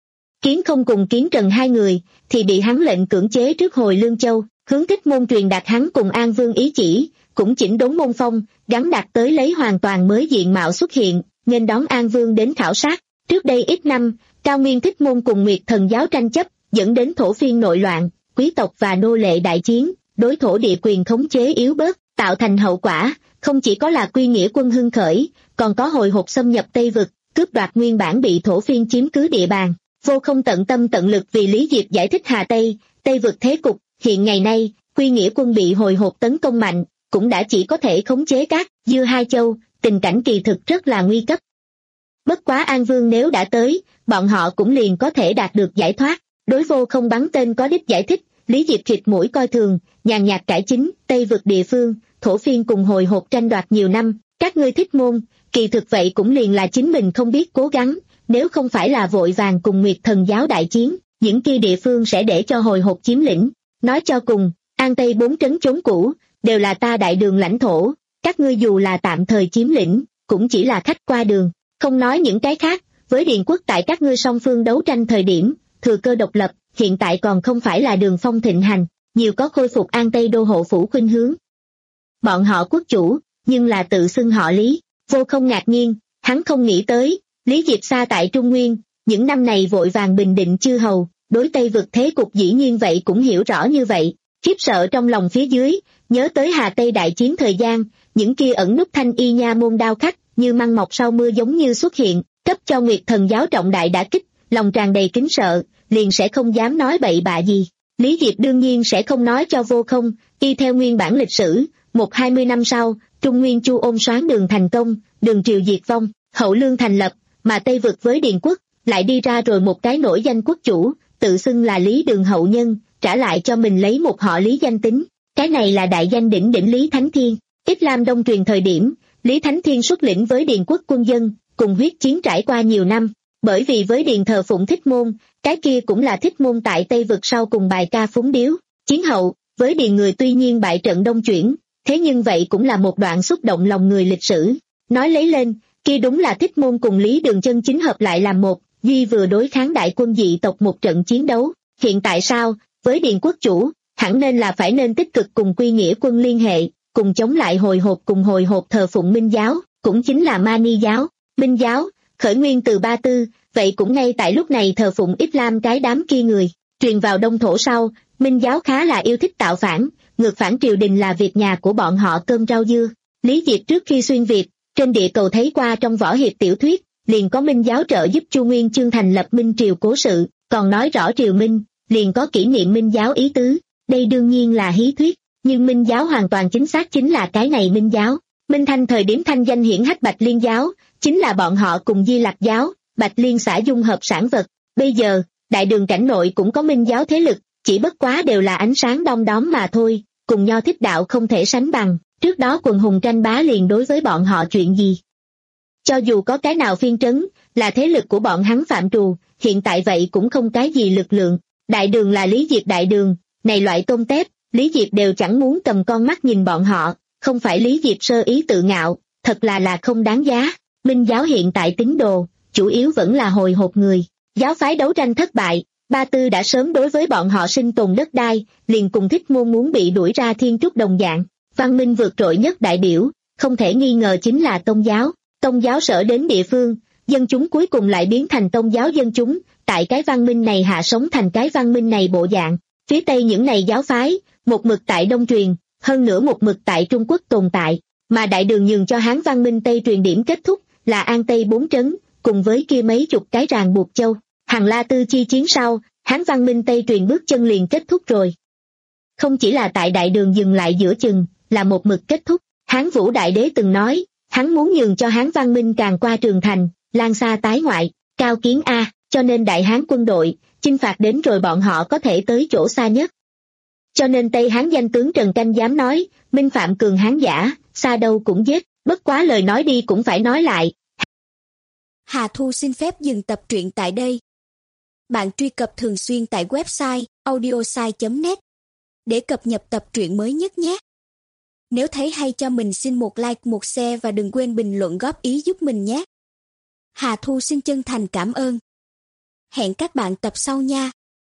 [SPEAKER 2] Kiến Không cùng Kiến Trần hai người thì bị hắn lệnh cưỡng chế trước hồi Lương Châu, hướng Thích Môn truyền đạt hắn cùng An Vương ý chỉ, cũng chỉnh đốn môn phong, gắn đạt tới lấy hoàn toàn mới diện mạo xuất hiện, nên đón An Vương đến khảo sát. Trước đây ít năm, Cao Nguyên Thích Môn cùng Nguyệt Thần giáo tranh chấp, dẫn đến thổ phiên nội loạn, quý tộc và nô lệ đại chiến, đối thổ địa quyền khống chế yếu bớt, tạo thành hậu quả, không chỉ có là Quy Nghĩa quân hưng khởi, còn có hồi hộp xâm nhập Tây Vực, cướp đoạt nguyên bản bị thổ phiên chiếm cứ địa bàn. Vô Không tận tâm tận lực vì Lý Diệp giải thích Hà Tây, Tây Vực thế cục, hiện ngày nay, Quy Nghĩa quân bị hồi hộp tấn công mạnh, cũng đã chỉ có thể khống chế các dư hai châu, tình cảnh kỳ thực rất là nguy cấp. Bất quá An Vương nếu đã tới, bọn họ cũng liền có thể đạt được giải thoát. Đối Vô Không bắn tên có đích giải thích, Lý Diệp khịt mũi coi thường, nhàn nhạt cải chính, Tây Vực địa phương, thổ phiên cùng hồi hộp tranh đoạt nhiều năm, các ngươi Thích Môn, kỳ thực vậy cũng liền là chính mình không biết cố gắng, nếu không phải là vội vàng cùng Nguyệt Thần giáo đại chiến, những kia địa phương sẽ để cho hồi hộp chiếm lĩnh. Nói cho cùng, An Tây bốn trấn chốn cũ, đều là ta Đại Đường lãnh thổ, các ngươi dù là tạm thời chiếm lĩnh, cũng chỉ là khách qua đường, không nói những cái khác, với Điền quốc tại các ngươi song phương đấu tranh thời điểm, thừa cơ độc lập, hiện tại còn không phải là đường phong thịnh hành, nhiều có khôi phục An Tây đô hộ phủ khuynh hướng. Bọn họ quốc chủ, nhưng là tự xưng họ Lý. Vô Không ngạc nhiên, hắn không nghĩ tới, Lý Diệp xa tại Trung Nguyên, những năm này vội vàng bình định chư hầu, đối Tây Vực thế cục dĩ nhiên vậy cũng hiểu rõ như vậy, khiếp sợ trong lòng phía dưới, nhớ tới Hà Tây đại chiến thời gian, những kia ẩn núp thanh y nha môn đao khách, như măng mọc sau mưa giống như xuất hiện, cấp cho Nguyệt Thần giáo trọng đại đả kích, lòng tràn đầy kính sợ, liền sẽ không dám nói bậy bạ gì. Lý Diệp đương nhiên sẽ không nói cho Vô Không, y theo nguyên bản lịch sử, một hai mươi năm sau, Trung Nguyên Chu ôn soán đường thành công, đường triều diệt vong, hậu lương thành lập, mà Tây Vực với Điền quốc, lại đi ra rồi một cái nổi danh quốc chủ, tự xưng là Lý Đường hậu nhân, trả lại cho mình lấy một họ Lý danh tính, cái này là đại danh đỉnh đỉnh Lý Thánh Thiên. Ít Lam Đông truyền thời điểm, Lý Thánh Thiên xuất lĩnh với Điền quốc quân dân, cùng huyết chiến trải qua nhiều năm, bởi vì với Điền thờ phụng Thích Môn, cái kia cũng là Thích Môn tại Tây Vực sau cùng bài ca phúng điếu, chiến hậu, với Điền người tuy nhiên bại trận đông chuyển, thế nhưng vậy cũng là một đoạn xúc động lòng người lịch sử. Nói lấy lên, kia đúng là Thích Môn cùng Lý Đường chân chính hợp lại làm một, duy vừa đối kháng đại quân dị tộc một trận chiến đấu. Hiện tại sao, với Điền quốc chủ, hẳn nên là phải nên tích cực cùng Quy Nghĩa quân liên hệ, cùng chống lại hồi hộp cùng hồi hộp thờ phụng Minh giáo, cũng chính là Mani giáo. Minh giáo, khởi nguyên từ Ba Tư, vậy cũng ngay tại lúc này thờ phụng Ít Lam cái đám kia người. Truyền vào Đông Thổ sau, Minh giáo khá là yêu thích tạo phản, ngược phản triều đình là việc nhà của bọn họ cơm rau dưa. Lý Diệp trước khi xuyên Việt, trên địa cầu thấy qua trong võ hiệp tiểu thuyết, liền có Minh giáo trợ giúp Chu Nguyên Chương thành lập Minh triều cố sự, còn nói rõ triều Minh, liền có kỷ niệm Minh giáo ý tứ. Đây đương nhiên là hí thuyết, nhưng Minh giáo hoàn toàn chính xác chính là cái này Minh giáo. Minh Thanh thời điểm thanh danh hiển hách Bạch Liên giáo, chính là bọn họ cùng Di Lặc giáo, Bạch Liên xã dung hợp sản vật. Bây giờ, Đại Đường cảnh nội cũng có Minh giáo thế lực, chỉ bất quá đều là ánh sáng đom đóm mà thôi, cùng Nho thích đạo không thể sánh bằng. Trước đó quần hùng tranh bá liền đối với bọn họ chuyện gì? Cho dù có cái nào phiên trấn, là thế lực của bọn hắn phạm trù, hiện tại vậy cũng không cái gì lực lượng. Đại Đường là Lý Diệp Đại Đường, này loại tôm tép, Lý Diệp đều chẳng muốn cầm con mắt nhìn bọn họ, không phải Lý Diệp sơ ý tự ngạo, thật là là không đáng giá. Minh giáo hiện tại tín đồ, chủ yếu vẫn là hồi hộp người. Giáo phái đấu tranh thất bại, Ba Tư đã sớm đối với bọn họ sinh tồn đất đai, liền cùng Thích Môn muốn bị đuổi ra thiên trúc đồng dạng. Văn minh vượt trội nhất đại biểu, không thể nghi ngờ chính là Tông giáo. Tông giáo sở đến địa phương, dân chúng cuối cùng lại biến thành Tông giáo dân chúng, tại cái văn minh này hạ sống thành cái văn minh này bộ dạng. Phía Tây những này giáo phái, một mực tại Đông truyền, hơn nữa một mực tại Trung Quốc tồn tại, mà Đại Đường nhường cho Hán văn minh Tây truyền điểm kết thúc, là An Tây bốn trấn, cùng với kia mấy chục cái ràng buộc châu. Hằng La Tư chi chiến sau, Hán văn minh Tây truyền bước chân liền kết thúc rồi. Không chỉ là tại Đại Đường dừng lại giữa chừng, là một mực kết thúc. Hán Vũ Đại Đế từng nói, hắn muốn nhường cho Hán văn minh càng qua trường thành, lan xa tái ngoại, cao kiến A, cho nên Đại Hán quân đội, chinh phạt đến rồi bọn họ có thể tới chỗ xa nhất. Cho nên Tây Hán danh tướng Trần Canh dám nói, minh phạm cường Hán giả, xa đâu cũng giết, bất quá lời nói đi cũng phải nói lại.
[SPEAKER 3] Hà Thu xin phép dừng tập truyện tại đây. Bạn truy cập thường xuyên tại website audiosai chấm net để cập nhật tập truyện mới nhất nhé. Nếu thấy hay cho mình xin một like, một share và đừng quên bình luận góp ý giúp mình nhé. Hà Thu xin chân thành cảm ơn. Hẹn các bạn tập sau nha.